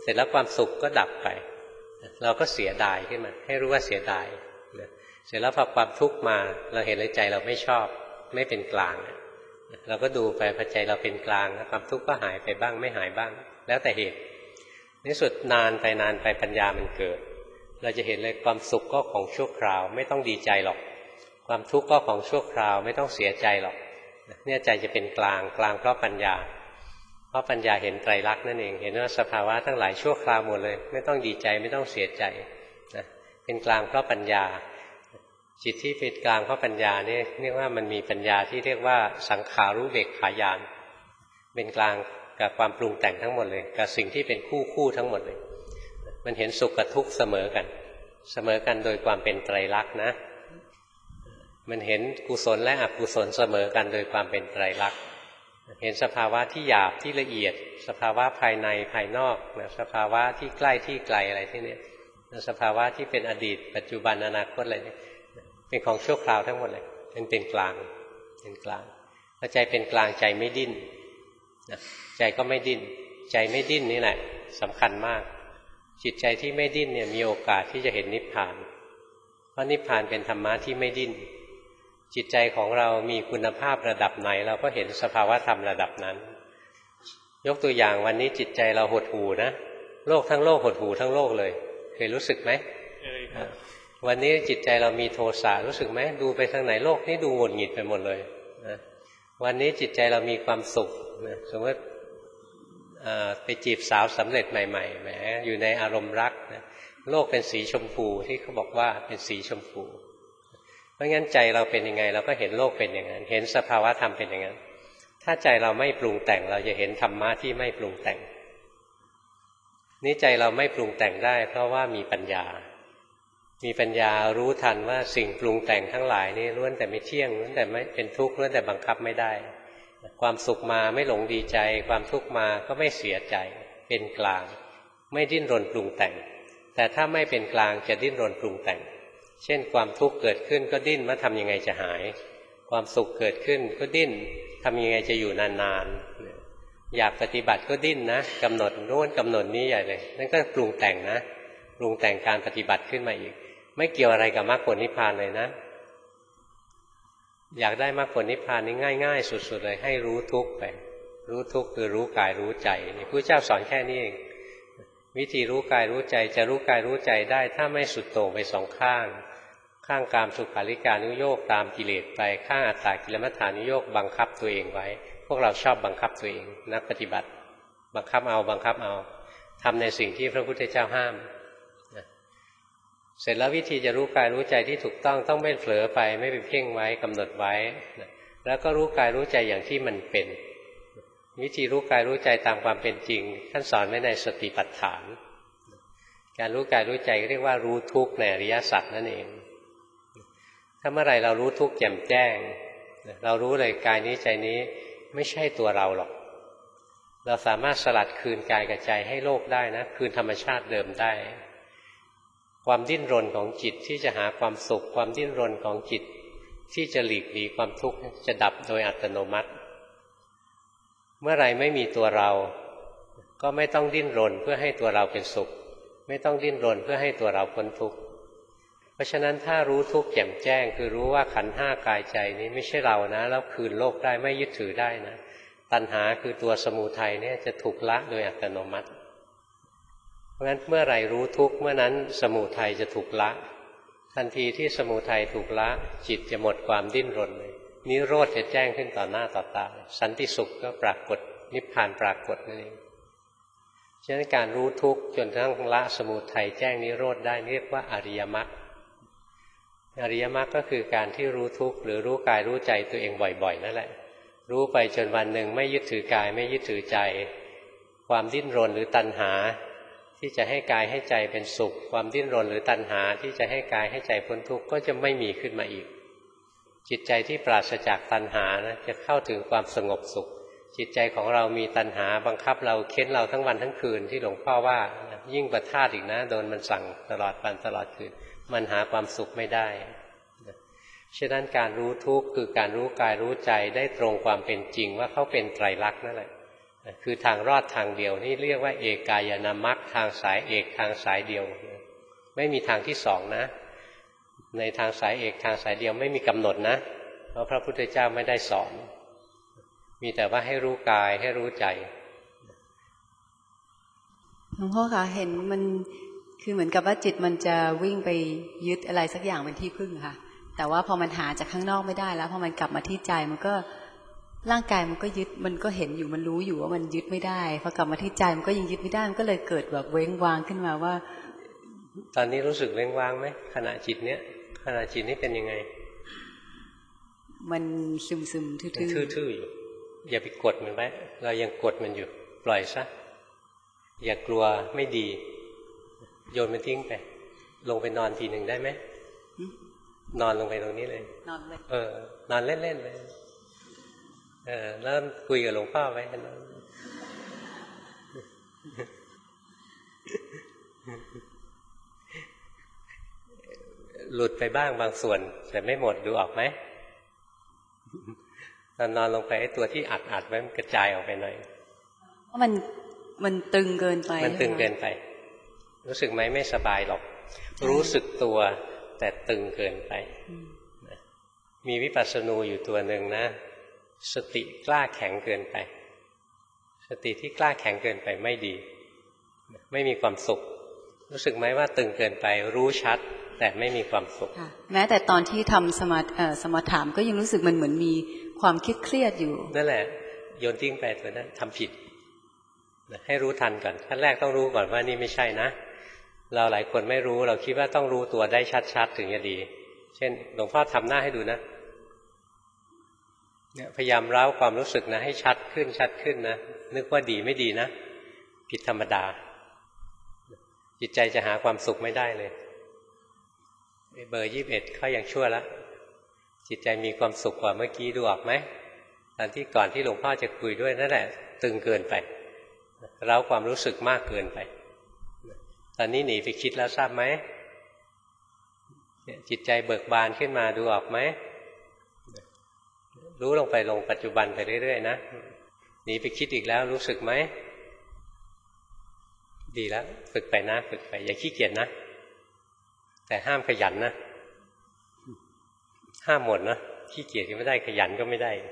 เสร็จแล้วความสุขก็ดับไปเราก็เสียดายขึ้นมาให้รู้ว่าเสียดายเสร็จแล้วพอความทุกข์มาเราเห็นเลยใจเราไม่ชอบไม่เป็นกลางเราก็ดูไปพอใจเราเป็นกลางความทุกข์ก็หายไปบ้างไม่หายบ้างแล้วแต่เหตุในสุดนานไปนานไปปัญญามันเกิดเราจะเห็นเลยความสุขก็ของชั่วคราวไม่ต้องดีใจหรอกความทุกข์ก็ของชั่วคราวไม่ต้องเสียใจหรอกเนี่ยใจจะเป็นกลางกลางเพราะปัญญาเพราะปัญญาเห็นไตรลักษณ์นั่นเองเห็นว่าสภาวะทั้งหลายชั่วคราวหมดเลยไม่ต้องดีใจไม่ต้องเสียใจนะเป็นกลางเพราะปัญญาจิตที่เป็นกลางเพราะปัญญานี่เรียกว่ามันมีปัญญาที่เรียกว่าสังขารุเบกขาญาณเป็นกลางกับความปรุงแต่งทั้งหมดเลยกับสิ่งที่เป็นคู่คู่ทั้งหมดเลยมันเห็นสุขกับทุกข์เสมอกันเสมอกันโดยความเป็นไตรลักษณ์นะมันเห็นกุศลและอกุศลเสมอกันโดยความเป็นไตรลักษณ์เห็นสภาวะที่หยาบที่ละเอียดสภาวะภายในภายนอกสภาวะที่ใกล้ที่ไกลอะไรที่นี้สภาวะที่เป็นอดีตปัจจุบันอนาคตอะไรนี่เป็นของชั่วคราวทั้งหมดเลยเป็นเป็นกลางเป็นกลางพอใจเป็นกลางใจไม่ดิ้นใจก็ไม่ดิ้นใจไม่ดิ้นนี่แหละสำคัญมากจิตใจที่ไม่ดิ้นเนี่ยมีโอกาสที่จะเห็นนิพพานเพราะนิพพานเป็นธรรมะที่ไม่ดิ้นจิตใจของเรามีคุณภาพระดับไหนเราก็เห็นสภาวะธรรมระดับนั้นยกตัวอย่างวันนี้จิตใจเราหดหู่นะโลกทั้งโลกหดหู่ทั้งโลกเลยเคยรู้สึกไหมเคยครับวันนี้จิตใจเรามีโทสะรู้สึกไหมดูไปทางไหนโลกนี้ดูหงุดหงิดไปหมดเลยนะวันนี้จิตใจเรามีความสุขนะสมมติไปจีบสาวสำเร็จใหม่ๆแหมอยู่ในอารมณ์รักนะโลกเป็นสีชมพูที่เขาบอกว่าเป็นสีชมพูเพราะงั้นใจเราเป็นยังไงเราก็เห็นโลกเป็นอย่างนั้นเห็นสภาวะธรรมเป็นอย่างนั้นถ้าใจเราไม่ปรุงแต่งเราจะเห็นธรรมะที่ไม่ปรุงแต่งนี่ใจเราไม่ปรุงแต่งได้เพราะว่ามีปัญญามีปัญญารู้ทันว่าสิ่งปรุงแต่งทั้งหลายนี้ล้วนแต่ไม่เที่ยงล้วนแต่ไม่เป็นทุกข์ล้วนแต่บังคับไม่ได้ความสุขมาไม่หลงดีใจความทุกข์มาก็ไม่เสียใจเป็นกลางไม่ดิ้นรนปรุงแต่งแต่ถ้าไม่เป็นกลางจะดิ้นรนปรุงแต่งเช่นความทุกข์เกิดขึ้นก็ดิ้นว่าทำยังไงจะหายความสุขเกิดขึ้นก็ดิ้นทำยังไงจะอยู่นานๆอยากปฏิบัติก็ดิ้นนะกำหนดโน้นกำหนดนี้ใหญ่เลยนั่นก็ปรุงแต่งนะปรุงแต่งการปฏิบัติขึ้นมาอีกไม่เกี่ยวอะไรกับมรรคผลนิพพานเลยนะอยากได้มรรคผลนิพพานนี่ง่ายๆสุดๆเลยให้รู้ทุกข์ไปรู้ทุกข์คือรู้กายรู้ใจนี่พระเจ้าสอนแค่นี้เองวิธีรู้กายรู้ใจจะรู้กายรู้ใจได้ถ้าไม่สุดโต่งไปสองข้างข้างกามสุขาริการนุโยคตามกิเลสไปข้างอัตตากิลมัฏฐานุโยคบังคับตัวเองไว้พวกเราชอบบังคับตัวเองนักปฏิบัติบังคับเอาบังคับเอาทำในสิ่งที่พระพุทธเจ้าห้ามเสร็จแล้ววิธีจะรู้กายรู้ใจที่ถูกต้องต้องไม่เผลอไปไม่ไปเพ่งไว้กำหนดไว้แล้วก็รู้กายรู้ใจอย่างที่มันเป็นวิธีรู้กายรู้ใจตามความเป็นจริงท่านสอนไว้ในสติปัฏฐานการรู้กายรู้ใจเรียกว่ารู้ทุกข์ในอริยสัจนั่นเองถ้าเมื่อไหร่เรารู้ทุกข์แจ่มแจ้งเรารู้เลยกายนี้ใจนี้ไม่ใช่ตัวเราหรอกเราสามารถสลัดคืนกายกับใจให้โลกได้นะคืนธรรมชาติเดิมได้ความดิ้นรนของจิตที่จะหาความสุขความดิ้นรนของจิตที่จะหลีกหนีความทุกข์จะดับโดยอัตโนมัติเมื่อไรไม่มีตัวเราก็ไม่ต้องดิ้นรนเพื่อให้ตัวเราเป็นสุขไม่ต้องดิ้นรนเพื่อให้ตัวเราพ้นทุกข์เพราะฉะนั้นถ้ารู้ทุกข์แจ่มแจ้งคือรู้ว่าขันธ์ห้ากายใจนี้ไม่ใช่เรานะแล้วคืนโลกได้ไม่ยึดถือได้นะตัณหาคือตัวสมุทัยเนี่ยจะถูกละโดยอัตโนมัติเพราะฉะนั้นเมื่อไรรู้ทุกข์เมื่อนั้นสมุทัยจะถูกละทันทีที่สมุทัยถูกละจิตจะหมดความดิ้นรนเลยนิโรธจะแจ้งขึ้นต่อหน้าต่อตาสันติสุขก็ปรากฏนิพพานปรากฏนั่นเองฉะนั้นการรู้ทุกข์จนทั้งละสมุทัยแจ้งนิโรธได้เรียกว่าอริยมรรคอริยมรรคก็คือการที่รู้ทุกข์หรือรู้กายรู้ใจตัวเองบ่อยๆนั่นแหละรู้ไปจนวันหนึ่งไม่ยึดถือกายไม่ยึดถือใจความดิ้นรนหรือตัณหาที่จะให้กายให้ใจเป็นสุขความดิ้นรนหรือตัณหาที่จะให้กายให้ใจพ้นทุกข์ก็จะไม่มีขึ้นมาอีกจิตใจที่ปราศจากตัณหานะจะเข้าถึงความสงบสุขจิตใจของเรามีตัณหาบังคับเราเค้นเราทั้งวันทั้งคืนที่หลวงพ่อว่ายิ่งประทาดอีกนะโดนมันสั่งตลอดวันตลอดคืนมันหาความสุขไม่ได้ฉะนั้นการรู้ทุกข์คือการรู้กายรู้ใจได้ตรงความเป็นจริงว่าเขาเป็นไตรลักษณ์นั่นแหละคือทางรอดทางเดียวนี่เรียกว่าเอกายนามรรคทางสายเอกทางสายเดียวไม่มีทางที่สองนะในทางสายเอกทางสายเดียวไม่มีกำหนดนะเพราะพระพุทธเจ้าไม่ได้สอนมีแต่ว่าให้รู้กายให้รู้ใจหลวงพ่อคะเห็นมันคือเหมือนกับว่าจิตมันจะวิ่งไปยึดอะไรสักอย่างเป็นที่พึ่งค่ะแต่ว่าพอมันหาจากข้างนอกไม่ได้แล้วพอมันกลับมาที่ใจมันก็ร่างกายมันก็ยึดมันก็เห็นอยู่มันรู้อยู่ว่ามันยึดไม่ได้พอกลับมาที่ใจมันก็ยังยึดไม่ได้มันก็เลยเกิดแบบเว้งว้างขึ้นมาว่าตอนนี้รู้สึกเว้งว้างไหมขณะจิตเนี้ยขณะจิตนี้เป็นยังไงมันซึมซึมทื่อๆทื่อๆอยู่อย่าไปกดมันไว้เรายังกดมันอยู่ปล่อยซะอย่ากลัวไม่ดีโยนมันทิ้งไปลงไปนอนทีหนึ่งได้ไหมนอนลงไปตรงนี้เลยนอนเลยเออนอนเล่นๆเลยเออแล้วคุยกับหลวงพ่อไว้นอนหลุดไปบ้างบางส่วนแต่ไม่หมดดูออกไหมตอนนอนลงไปไอ้ตัวที่อัดอัดไว้มันกระจายออกไปหน่อยเพราะมันมันตึงเกินไปมันตึงเกินไปรู้สึกไหมไม่สบายหรอกรู้สึกตัวแต่ตึงเกินไปมีวิปัสสนูอยู่ตัวหนึ่งนะสติกล้าแข็งเกินไปสติที่กล้าแข็งเกินไปไม่ดีไม่มีความสุขรู้สึกไหมว่าตึงเกินไปรู้ชัดแต่ไม่มีความสุขแม้แต่ตอนที่ทำสมาธิสมาถามก็ยังรู้สึกมันเหมือนมีความคิดเครียดอยู่นั่นแหละโยนทิ้งไปตัวนั้นทำผิดให้รู้ทันก่อนขั้นแรกต้องรู้ก่อนว่านี่ไม่ใช่นะเราหลายคนไม่รู้เราคิดว่าต้องรู้ตัวได้ชัดๆถึงจะดีเช่นหลวงพ่อทำหน้าให้ดูนะเนี่ยพยายามเล้าความรู้สึกนะให้ชัดขึ้นชัดขึ้นนะนึกว่าดีไม่ดีนะผิดธรรมดาจิตใจจะหาความสุขไม่ได้เลยเบอร์ยี่สิบเอ็ดเขายังชั่วแล้วจิตใจมีความสุขกว่าเมื่อกี้ดูออกไหมตอนที่ก่อนที่หลวงพ่อจะคุยด้วยนั่นแหละตึงเกินไปเล้าความรู้สึกมากเกินไปตอนนี้หนีไปคิดแล้วทราบไหมจิตใจเบิกบานขึ้นมาดูออกไหมรู้ลงไปลงปัจจุบันไปเรื่อยๆนะหนีไปคิดอีกแล้วรู้สึกไหมดีแล้วฝึกไปนะฝึกไปอย่าขี้เกียจนะแต่ห้ามขยันนะห้ามหมดนะขี้เกียจก็ไม่ได้ขยันก็ไม่ได้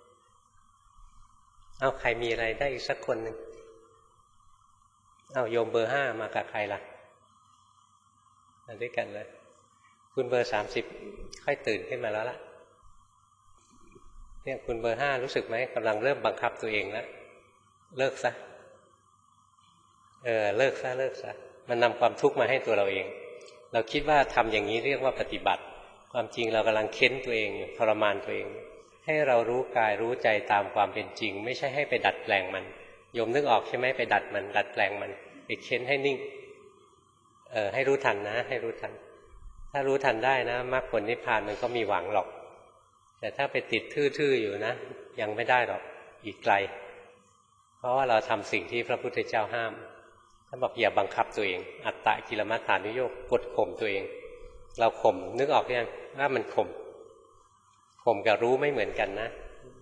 เอาใครมีอะไรได้อีกสักคนหนึ่งเอาโยมเบอร์ห้ามากับใครล่ะมาด้วยกันเลยคุณเบอร์สามสิบค่อยตื่นขึ้นมาแล้วล่ะเนี่ยคุณเบอร์ห้ารู้สึกไหมกำลังเริ่มบังคับตัวเองแล้วเลิกซะเออเลิกซะเลิกซะมันนำความทุกข์มาให้ตัวเราเองเราคิดว่าทำอย่างนี้เรียกว่าปฏิบัติความจริงเรากำลังเค้นตัวเองทรมานตัวเองให้เรารู้กายรู้ใจตามความเป็นจริงไม่ใช่ให้ไปดัดแปลงมันโยมนึกออกใช่ไหมไปดัดมันดัดแปลงมันไปเค้นให้นิ่งเออให้รู้ทันนะให้รู้ทันถ้ารู้ทันได้นะมรรคผลนิพพานมันก็มีหวังหรอกแต่ถ้าไปติดทื่อๆอยู่นะยังไม่ได้หรอกอีกไกลเพราะว่าเราทำสิ่งที่พระพุทธเจ้าห้ามท่านบอกอย่าบังคับตัวเองอัตตะกิลมัฏฐานุโยคกดข่มตัวเองเราข่มนึกออกยังว่ามันข่มข่มกับรู้ไม่เหมือนกันนะ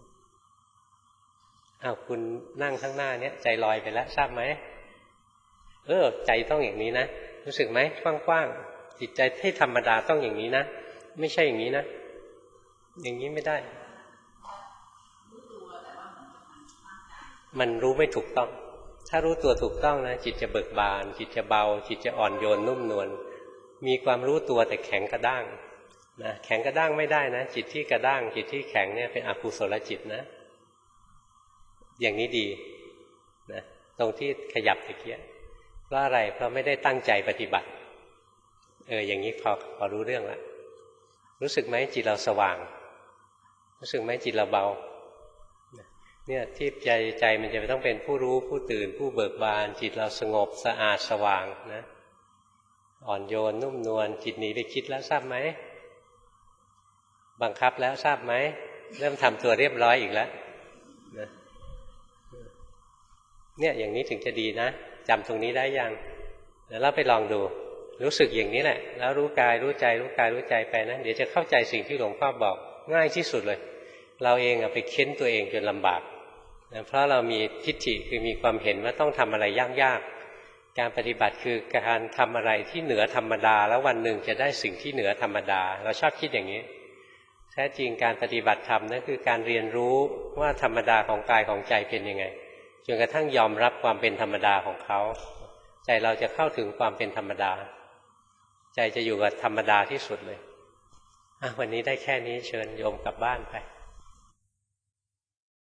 อ้าวคุณนั่งข้างหน้าเนี้ยใจลอยไปแล้วทราบไหมเออใจต้องอย่างนี้นะรู้สึกไหมกว้างๆจิตใจที่ธรรมดาต้องอย่างนี้นะไม่ใช่อย่างนี้นะอย่างนี้ไม่ได้มันรู้ไม่ถูกต้องถ้ารู้ตัวถูกต้องนะจิตจะเบิกบานจิตจะเบาจิตจะอ่อนโยนนุ่มนวลมีความรู้ตัวแต่แข็งกระด้างนะแข็งกระด้างไม่ได้นะจิตที่กระด้างจิตที่แข็งเนี่ยเป็นอกุศลจิตนะอย่างนี้ดีนะตรงที่ขยับตะเกียบเพราะอะไรเพราะไม่ได้ตั้งใจปฏิบัติเอออย่างนี้พอพอรู้เรื่องแล้วรู้สึกไหมจิตเราสว่างรู้สึกไหมจิตเราเบาเนี่ยที่ใจใจมันจะต้องเป็นผู้รู้ผู้ตื่นผู้เบิกบานจิตเราสงบสะอาดสว่างนะอ่อนโยนนุ่มนวลจิตหนีไปคิดแล้วทราบไหมบังคับแล้วทราบไหมเริ่มทำตัวเรียบร้อยอีกแล้วนะเนี่ยอย่างนี้ถึงจะดีนะจำตรงนี้ได้ยังเดี๋ยวเราไปลองดูรู้สึกอย่างนี้แหละแล้วรู้กายรู้ใจรู้กายรู้ใจไปนะเดี๋ยวจะเข้าใจสิ่งที่หลวงพ่อบอกง่ายที่สุดเลยเราเองอะไปเค้นตัวเองจนลำบากเพราะเรามีทิฏฐิคือมีความเห็นว่าต้องทำอะไรยากๆการปฏิบัติคือการทำอะไรที่เหนือธรรมดาแล้ววันหนึ่งจะได้สิ่งที่เหนือธรรมดาเราชอบคิดอย่างนี้แท้จริงการปฏิบัติธรรมนั่นคือการเรียนรู้ว่าธรรมดาของกายของใจเป็นยังไงจนกระทั่งยอมรับความเป็นธรรมดาของเขาใจเราจะเข้าถึงความเป็นธรรมดาใจจะอยู่กับธรรมดาที่สุดเลยอ่ะวันนี้ได้แค่นี้เชิญโยมกลับบ้านไป